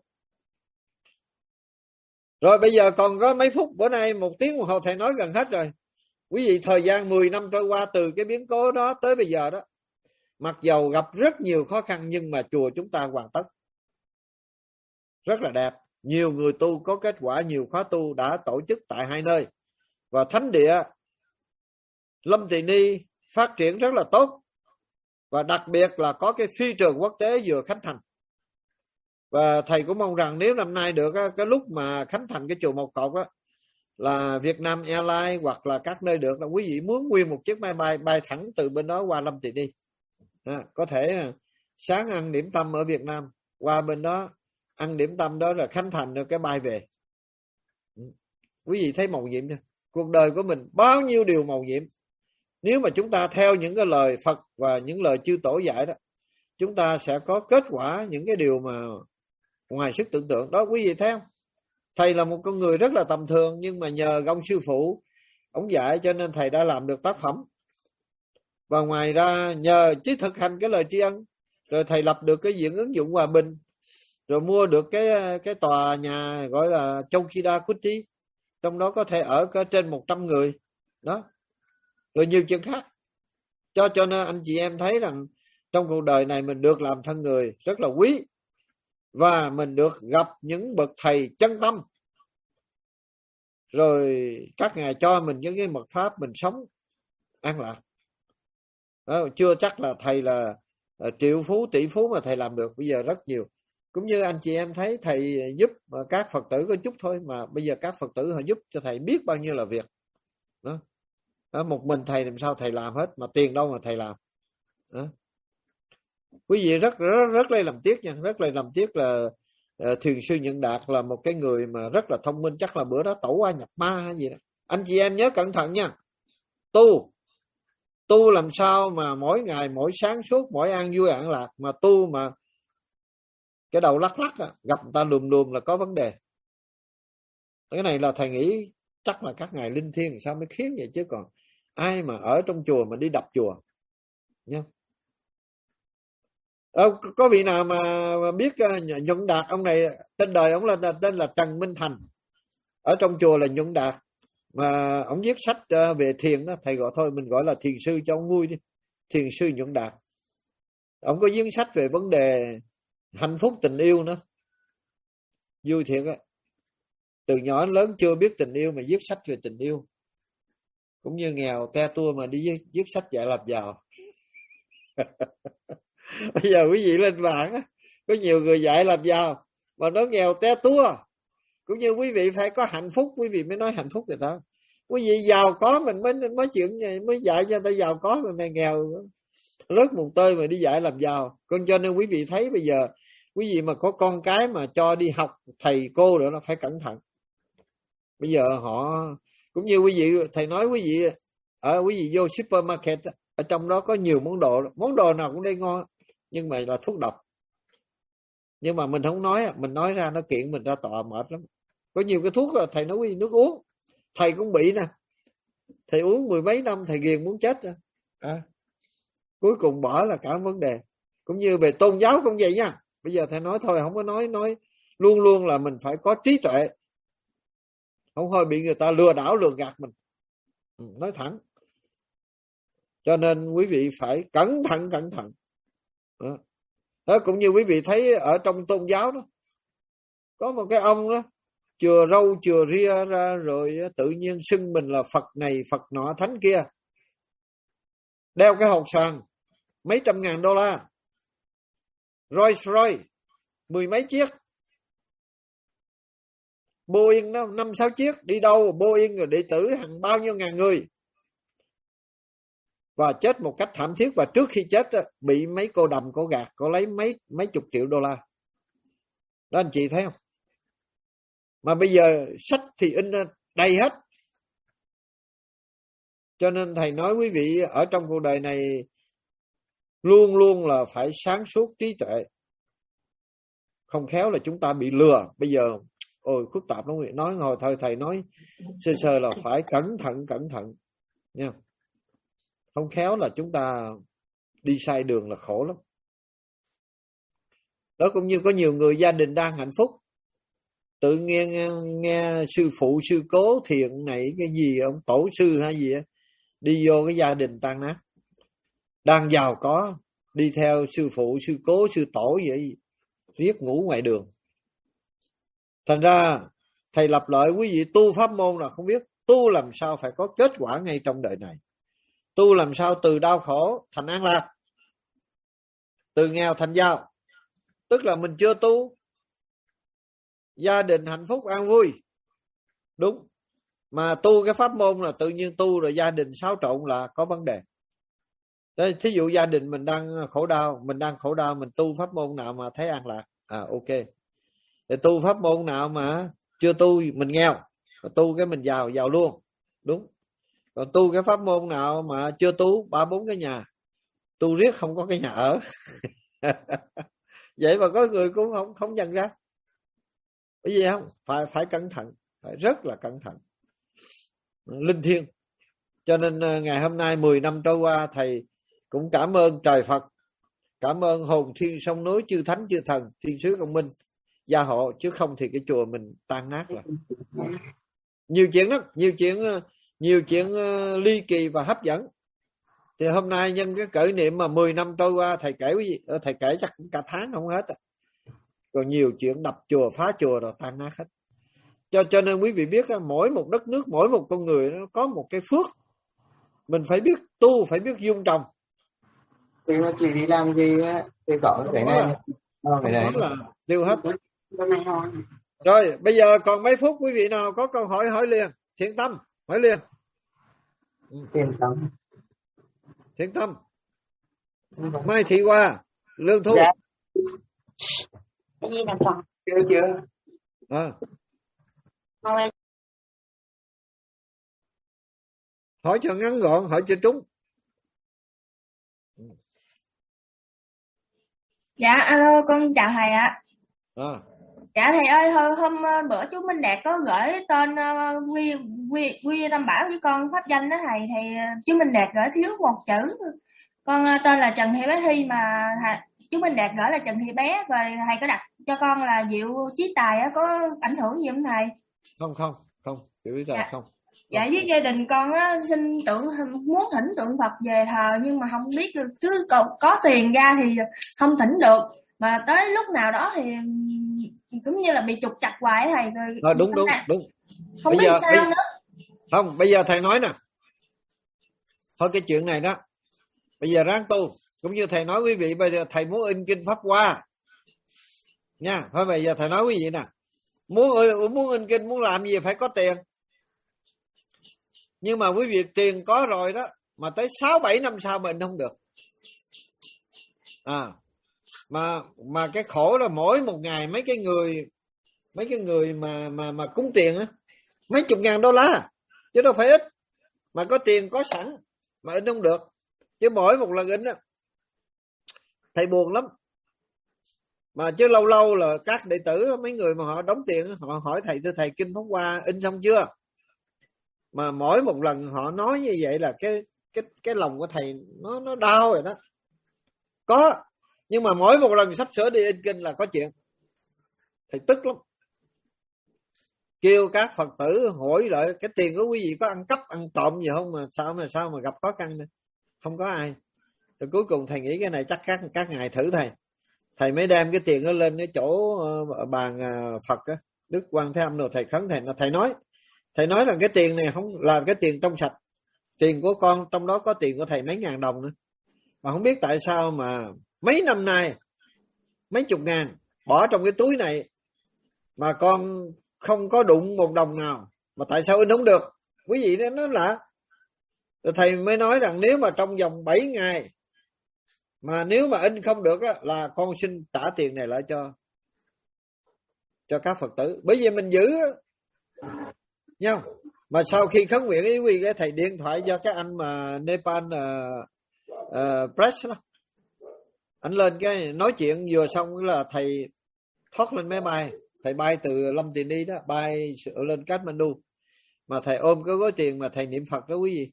[SPEAKER 5] Rồi bây giờ còn có mấy phút, bữa nay 1 tiếng đồng hồ thầy nói gần hết rồi. Quý vị, thời gian 10 năm trôi qua từ cái biến cố đó tới bây giờ đó, mặc dầu gặp rất nhiều khó khăn nhưng mà chùa chúng ta hoàn tất rất là đẹp. Nhiều người tu có kết quả, nhiều khóa tu đã tổ chức tại 2 nơi. Và thánh địa Lâm Tỳ Ni phát triển rất là tốt. Và đặc biệt là có cái phi trường quốc tế vừa khánh thành. Và thầy cũng mong rằng nếu năm nay được cái lúc mà khánh thành cái chùa Một Cột á, là Vietnam Airlines hoặc là các nơi được, là quý vị muốn nguyên một chiếc máy bay thẳng từ bên đó qua Lâm Tỳ Ni. Có thể sáng ăn điểm tâm ở Việt Nam, qua bên đó ăn điểm tâm đó rồi khánh thành được cái bay về. Quý vị thấy màu nhiệm chưa? Cuộc đời của mình bao nhiêu điều màu nhiệm. Nếu mà chúng ta theo những cái lời Phật và những lời chư tổ dạy đó, chúng ta sẽ có kết quả những cái điều mà ngoài sức tưởng tượng. Đó quý vị thấy không? Thầy là một con người rất là tầm thường, nhưng mà nhờ ông sư phụ ông dạy cho nên thầy đã làm được tác phẩm. Và ngoài ra nhờ chỉ thực hành cái lời tri ân, rồi thầy lập được cái viện ứng dụng hòa bình, rồi mua được cái tòa nhà gọi là Chowkida Kuti, trong đó có thể ở có trên 100 người đó, rồi nhiều chuyện khác. Cho nên anh chị em thấy rằng trong cuộc đời này mình được làm thân người rất là quý, và mình được gặp những bậc thầy chân tâm, rồi các ngài cho mình những cái mật pháp mình sống an lạc. Chưa chắc là thầy là triệu phú tỷ phú mà thầy làm được, bây giờ rất nhiều. Cũng như anh chị em thấy thầy giúp các Phật tử có chút thôi, mà bây giờ các Phật tử họ giúp cho thầy biết bao nhiêu là việc đó. Một mình thầy làm sao thầy làm hết, mà tiền đâu mà thầy làm đó. Quý vị rất là làm tiếc nha, rất là làm tiếc là thiền sư Nhuận Đạt là một cái người mà rất là thông minh, chắc là bữa đó tẩu qua nhập ma hay gì đó. Anh chị em nhớ cẩn thận nha. Tu làm sao mà mỗi ngày mỗi sáng suốt, mỗi an vui an lạc, mà tu mà cái đầu lắc gặp người ta lùm là có vấn đề. Cái này là thầy nghĩ chắc là các ngài linh thiêng sao mới khiến vậy, chứ còn ai mà ở trong chùa mà đi đập chùa nha. Có vị nào mà biết Nhuận Đạt? Ông này tên đời ông là tên là Trần Minh Thành, ở trong chùa là Nhuận Đạt, mà ông viết sách về thiền đó. Thầy gọi thôi mình gọi là thiền sư cho ông vui đi, thiền sư Nhuận Đạt. Ông có viết sách về vấn đề hạnh phúc tình yêu nữa, vui thiệt á. Từ nhỏ đến lớn chưa biết tình yêu mà viết sách về tình yêu, cũng như nghèo te tua mà đi viết sách dạy làm giàu. Bây giờ quý vị lên mạng á, có nhiều người dạy làm giàu mà nó nghèo te tua. Cũng như quý vị phải có hạnh phúc quý vị mới nói hạnh phúc người ta. Quý vị giàu có mình mới nói chuyện mới dạy cho người ta giàu có, người này nghèo rớt một tơi mà đi dạy làm giàu. Cho nên quý vị thấy bây giờ quý vị mà có con cái mà cho đi học thầy cô nữa nó phải cẩn thận. Bây giờ họ cũng như quý vị, thầy nói quý vị vô supermarket, ở trong đó có nhiều món đồ nào cũng đây ngon, nhưng mà là thuốc độc. Nhưng mà mình không nói, mình nói ra nó kiện mình ra tòa mệt lắm. Có nhiều cái thuốc là thầy nói quý vị nước uống, thầy cũng bị nè, thầy uống 10 mấy năm thầy ghiền muốn chết rồi. Cuối cùng bỏ là cả vấn đề. Cũng như về tôn giáo cũng vậy nha. Bây giờ thầy nói thôi không có nói luôn luôn là mình phải có trí tuệ, không thôi bị người ta lừa đảo lừa gạt mình. Nói thẳng. Cho nên quý vị phải cẩn thận. Đó, cũng như quý vị thấy ở trong tôn giáo đó, có một cái ông đó chừa râu chừa ria ra rồi tự nhiên xưng mình là Phật này Phật nọ thánh kia, đeo cái hột xoàn mấy trăm ngàn đô la, Rolls Royce 10 mấy chiếc, Boeing nó 5-6 chiếc, đi đâu Boeing rồi đệ tử hàng bao nhiêu ngàn người, và chết một cách thảm thiết. Và trước khi chết bị mấy cô đầm cô gạt, cô lấy mấy chục triệu đô la đó, anh chị thấy không? Mà bây giờ sách thì in đầy hết. Cho nên thầy nói quý vị ở trong cuộc đời này luôn luôn là phải sáng suốt trí tuệ, không khéo là chúng ta bị lừa. Bây giờ ôi phức tạp lắm, nói hồi thôi thầy nói sơ là phải cẩn thận nha. Không khéo là chúng ta đi sai đường là khổ lắm. Đó, cũng như có nhiều người gia đình đang hạnh phúc, tự nghe sư phụ sư cố thiện này cái gì ông tổ sư hay gì á, đi vô cái gia đình tan nát. Đang giàu có đi theo sư phụ sư cố sư tổ vậy, riết ngủ ngoài đường. Thành ra thầy lặp lại quý vị, tu pháp môn là không biết tu làm sao phải có kết quả ngay trong đời này. Tu làm sao từ đau khổ thành an lạc, từ nghèo thành giàu. Tức là mình chưa tu, gia đình hạnh phúc an vui, đúng. Mà tu cái pháp môn là tự nhiên tu rồi gia đình xáo trộn là có vấn đề. Thế thí dụ gia đình mình đang khổ đau, mình tu pháp môn nào mà thấy an lạc, ok. Để tu pháp môn nào mà chưa tu mình nghèo, tu cái mình giàu luôn, đúng. Còn tu cái pháp môn nào mà chưa tu 3-4 cái nhà, tu riết không có cái nhà ở. Vậy mà có người cũng không nhận ra. Bởi vì không phải cẩn thận, phải rất là cẩn thận. Linh thiêng. Cho nên ngày hôm nay 10 năm trôi qua, thầy cũng cảm ơn trời Phật, cảm ơn hồn thiên sông núi, chư thánh chư thần, thiên sứ công minh gia hộ, chứ không thì cái chùa mình tan nát rồi. Nhiều chuyện lắm, nhiều chuyện ly kỳ và hấp dẫn. Thì hôm nay nhân cái kỷ niệm mà 10 năm trôi qua, thầy kể quý vị, thầy kể chắc cũng cả tháng không hết. Còn nhiều chuyện đập chùa phá chùa rồi tan nát hết. Cho nên quý vị biết mỗi một đất nước, mỗi một con người nó có một cái phước. Mình phải biết tu, phải biết dung trồng.
[SPEAKER 8] Thì nó chỉ đi làm gì thì có cái này.
[SPEAKER 5] Cái này là tiêu hết. Rồi bây giờ còn mấy phút, quý vị nào có câu hỏi liền. Thiện Tâm hỏi liền. Thiện Tâm Mai Thị Hoa. Lương Thu.
[SPEAKER 8] Dạ. Cái gì là Phật? Chưa. Không em.
[SPEAKER 5] Hỏi cho ngắn gọn, hỏi cho trúng.
[SPEAKER 9] Dạ alo, con chào thầy ạ. Dạ thầy ơi, hôm bữa chú Minh Đạt có gửi tên Quy Tâm Bảo với con pháp danh đó thầy, thì chú Minh Đạt gửi thiếu một chữ. Con tên là Trần Thị Bé Thi mà chú Minh Đạt gửi là Trần Thị Bé, rồi thầy có đặt cho con là Diệu Chí Tài á, có ảnh hưởng gì không thầy?
[SPEAKER 5] Không, Diệu Chí Tài không.
[SPEAKER 9] Dạ với gia đình con á xin muốn thỉnh tượng Phật về thờ, nhưng mà không biết cứ có tiền ra thì không thỉnh được, mà tới lúc nào đó thì cũng như là bị trục trặc hoài thầy rồi.
[SPEAKER 5] Đúng.
[SPEAKER 9] Không
[SPEAKER 5] bây
[SPEAKER 9] biết
[SPEAKER 5] giờ,
[SPEAKER 9] sao nữa.
[SPEAKER 5] Không, bây giờ thầy nói nè. Thôi cái chuyện này đó, bây giờ ráng tu. Cũng như thầy nói quý vị, bây giờ thầy muốn in kinh Pháp Hoa nha. Thôi bây giờ thầy nói quý vị nè, muốn in kinh, muốn làm gì phải có tiền. Nhưng mà quý vị tiền có rồi đó, mà tới 6-7 năm sau mình không được. Mà cái khổ là mỗi một ngày mấy cái người mà cúng tiền á, mấy chục ngàn đô la chứ đâu phải ít, mà có tiền có sẵn mà in không được. Chứ mỗi một lần in á thầy buồn lắm. Mà chứ lâu lâu là các đệ tử, mấy người mà họ đóng tiền, họ hỏi thầy, thưa thầy kinh Pháp Hoa in xong chưa? Mà mỗi một lần họ nói như vậy là cái lòng của thầy nó đau rồi đó. Có, nhưng mà mỗi một lần sắp sửa đi in kinh là có chuyện. Thầy tức lắm. Kêu các Phật tử hỏi lại cái tiền của quý vị có ăn cắp, ăn trộm gì không, mà sao mà gặp khó khăn nữa. Không có ai. Rồi cuối cùng thầy nghĩ cái này chắc các ngài thử thầy. Thầy mới đem cái tiền đó lên cái chỗ bàn Phật á, Đức Quan Thế Âm rồi thầy khấn thầy nói là cái tiền này không là cái tiền trong sạch, tiền của con, trong đó có tiền của thầy mấy ngàn đồng nữa. Mà không biết tại sao mà mấy năm nay mấy chục ngàn bỏ trong cái túi này mà con không có đụng một đồng nào, mà tại sao in không được? Quý vị nó lạ. Rồi thầy mới nói rằng nếu mà trong vòng 7 ngày mà nếu mà in không được á, là con xin trả tiền này lại cho các Phật tử, bởi vì mình giữ nhau. Mà sau khi khấn nguyện ý quý, cái thầy điện thoại cho cái anh mà Nepal Press đó, anh lên cái nói chuyện vừa xong là thầy thoát lên máy bay, thầy bay từ Lâm Tiền đi đó, bay lên Kathmandu, mà thầy ôm cái gói tiền mà thầy niệm Phật đó quý vị.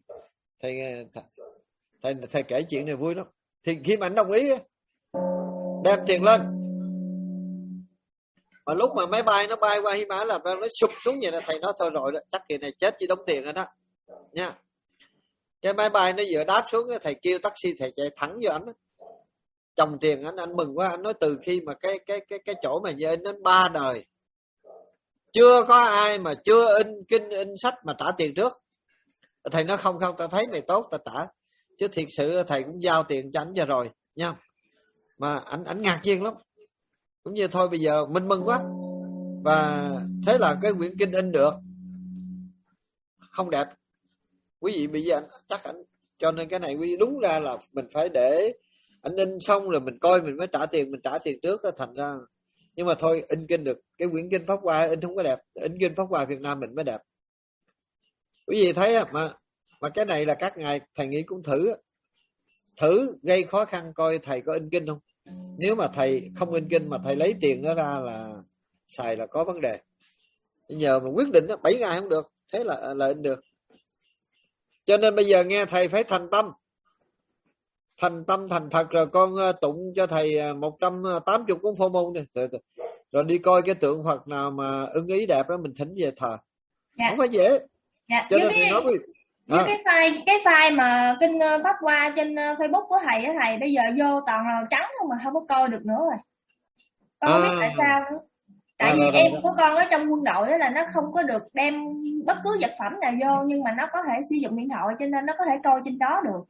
[SPEAKER 5] Thầy kể chuyện này vui lắm. Thì khi mà anh đồng ý đem tiền lên, mà lúc mà máy bay nó bay qua Himalaya là nó sụp xuống vậy là thầy nói thôi rồi đó, chắc kỳ này chết chỉ đóng tiền rồi đó nha. Cái máy bay nó vừa đáp xuống, thầy kêu taxi, thầy chạy thẳng vô ảnh, chồng tiền anh mừng quá. Anh nói từ khi mà cái chỗ mà giờ in đến 3 đời chưa có ai mà chưa in kinh in sách mà trả tiền trước. Thầy nói không, ta thấy mày tốt ta trả, chứ thiệt sự thầy cũng giao tiền cho ảnh cho rồi nha. Mà ảnh ngạc nhiên lắm, cũng như thôi bây giờ mình mừng quá. Và thế là cái quyển kinh in được không đẹp quý vị, bây giờ chắc ảnh, cho nên cái này quý vị đúng ra là mình phải để ảnh in xong rồi mình coi mình mới trả tiền, mình trả tiền trước đó, thành ra. Nhưng mà thôi, in kinh được, cái quyển kinh Pháp Hoa in không có đẹp, in kinh Pháp Hoa Việt Nam mình mới đẹp. Quý vị thấy mà cái này là các ngài thầy nghĩ cũng thử gây khó khăn coi thầy có in kinh không. Nếu mà thầy không in kinh mà thầy lấy tiền đó ra là xài là có vấn đề. Nhờ mà quyết định đó, 7 ngày không được, thế là in được. Cho nên bây giờ nghe thầy phải thành tâm thành thật, rồi con tụng cho thầy 180 cuốn Phổ Môn này, rồi đi coi cái tượng Phật nào mà ưng ý đẹp đó mình thỉnh về thờ.
[SPEAKER 9] Dạ.
[SPEAKER 5] Không phải dễ.
[SPEAKER 9] Dạ.
[SPEAKER 5] Cho nên thầy nói
[SPEAKER 9] với cái file mà kinh Pháp Hoa trên Facebook của thầy á thầy, bây giờ vô toàn là trắng không mà không có coi được nữa rồi. Con không biết tại sao nữa. Tại vì em của con ở trong quân đội đó là nó không có được đem bất cứ vật phẩm nào vô, nhưng mà nó có thể sử dụng điện thoại cho nên nó có thể coi trên đó được.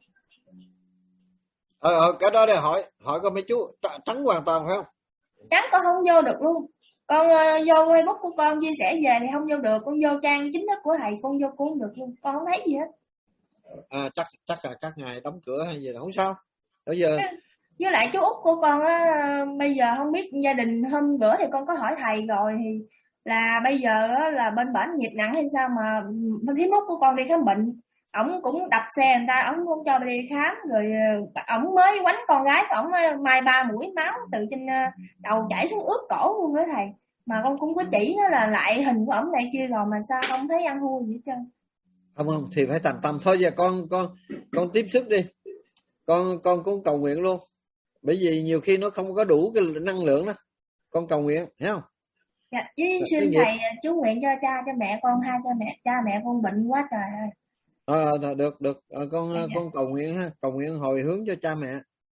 [SPEAKER 5] Cái đó để hỏi con mấy chú, trắng hoàn toàn phải không?
[SPEAKER 9] Trắng con không vô được luôn. Con vô Facebook của con chia sẻ về thì không vô được, con vô trang chính thức của thầy con vô cũng không được luôn, con không thấy gì hết.
[SPEAKER 5] Chắc là các ngài đóng cửa hay gì là không sao. Bây giờ
[SPEAKER 9] Với lại chú út của con á, bây giờ không biết gia đình, hôm bữa thì con có hỏi thầy rồi, thì là bây giờ á, là bên bển nghiệp nặng hay sao mà thím út của con đi khám bệnh, ổng cũng đập xe người ta, ổng không cho đi khám, rồi ổng mới quánh con gái của ổng mai 3 mũi máu từ trên đầu chảy xuống ướt cổ luôn đó thầy. Mà con cũng có chỉ nó là lại hình của ổng này kia rồi mà sao không thấy ăn hôi gì hết trơn.
[SPEAKER 5] Không thì phải thành tâm thôi. Giờ con tiếp sức đi, con cũng cầu nguyện luôn, bởi vì nhiều khi nó không có đủ cái năng lượng đó, con cầu nguyện, thấy không?
[SPEAKER 9] Dạ, với xin thầy chú nguyện cho cha mẹ con, hai cha mẹ con bệnh quá trời ơi.
[SPEAKER 5] Được con cầu nguyện ha, cầu nguyện hồi hướng cho cha mẹ.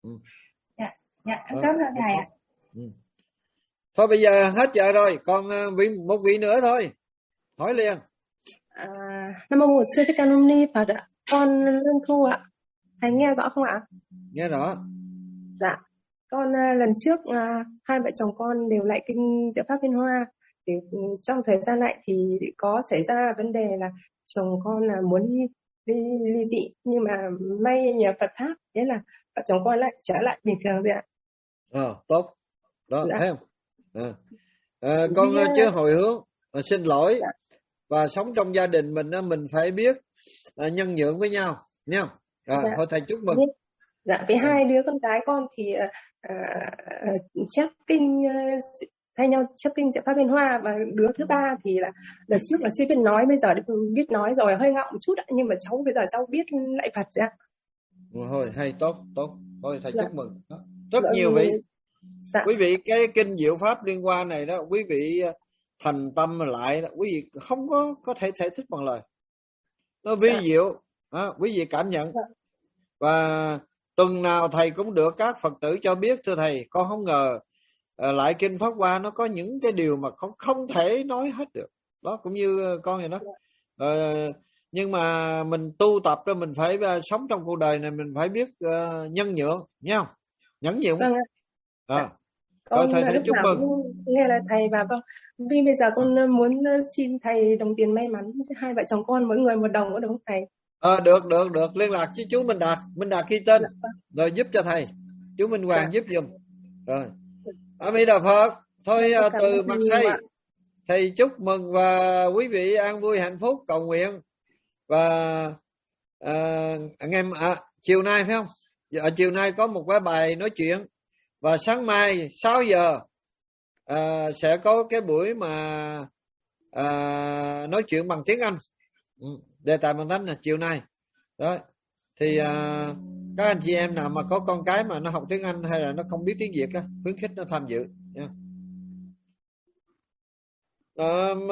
[SPEAKER 9] Dạ cảm ơn thầy ạ.
[SPEAKER 5] Thôi bây giờ hết giờ rồi, còn một vị nữa thôi, hỏi liền.
[SPEAKER 10] Nam mô Bổn Sư Thích Ca Mâu Ni Phật ạ. Con Lương Thu ạ. Thầy nghe rõ không ạ?
[SPEAKER 5] Nghe rõ.
[SPEAKER 10] Dạ. Con lần trước hai vợ chồng con đều lại kinh Diệu Pháp Liên Hoa. Thì trong thời gian lại thì có xảy ra vấn đề là chồng con là muốn ly dị, nhưng mà may nhờ Phật pháp, thế là vợ chồng con lại trở lại bình thường rồi ạ.
[SPEAKER 5] Tốt. Đó,
[SPEAKER 10] dạ.
[SPEAKER 5] thấy không? Con chưa hồi hướng, xin lỗi. Dạ. Và sống trong gia đình mình phải biết nhân nhượng với nhau, nha. Dạ. Thôi thầy chúc mừng.
[SPEAKER 10] Dạ, với hai đứa con gái con thì chép kinh thay nhau chép kinh Diệu Pháp Liên Hoa, và đứa thứ ba thì là đợt trước là chưa biết nói, bây giờ biết nói rồi, hơi ngọng một chút ạ, nhưng mà cháu bây giờ cháu biết lạy Phật rồi ạ.
[SPEAKER 5] Thôi hay, tốt. Thôi thầy chúc mừng. Rất nhiều vị. Dạ. Quý vị cái kinh Diệu Pháp Liên Hoa này đó, quý vị thành tâm lại đó, quý vị không có thể thích bằng lời. Nó vi diệu, quý vị cảm nhận. Dạ. Và tuần nào thầy cũng được các Phật tử cho biết, thưa thầy, con không ngờ lại kinh Pháp Hoa nó có những cái điều mà không thể nói hết được. Đó, cũng như con vậy đó. Nhưng mà mình tu tập rồi, mình phải sống trong cuộc đời này, mình phải biết nhân nhượng, nhá, nhẫn nhịn.
[SPEAKER 10] Con thầy chúc mừng. Nghe là thầy, và vì bây giờ con muốn xin thầy đồng tiền may mắn, hai vợ chồng con mỗi người 1 đồng có được không thầy?
[SPEAKER 5] Được, liên lạc với chú Minh Đạt ghi tên rồi giúp cho thầy, chú Minh Hoàng giúp giùm. Rồi, A Di Đà Phật. Thôi từ mặt thầy chúc mừng và quý vị an vui hạnh phúc, cầu nguyện. Và ngày chiều nay phải không? Chiều nay có một cái bài nói chuyện, và sáng mai 6 giờ sẽ có cái buổi mà nói chuyện bằng tiếng Anh, đề tài bằng Thánh là chiều nay. Đó thì các anh chị em nào mà có con cái mà nó học tiếng Anh hay là nó không biết tiếng Việt á, khuyến khích nó tham dự nha. Nam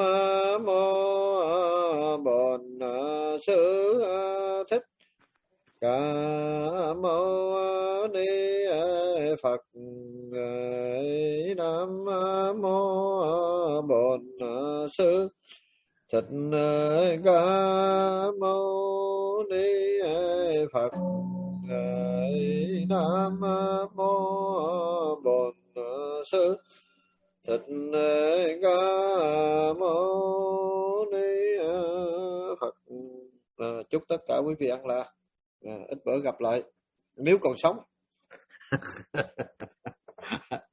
[SPEAKER 5] mô Bổn Sư Thích Ca Mâu Ni Phật. Nam mô Bổn Sư Thích Ca Mâu Ni Phật. Nam mô Bổn Sư Thích Ca Mâu Ni Phật. Chúc tất cả quý vị ăn lạc, ít bữa gặp lại nếu còn sống.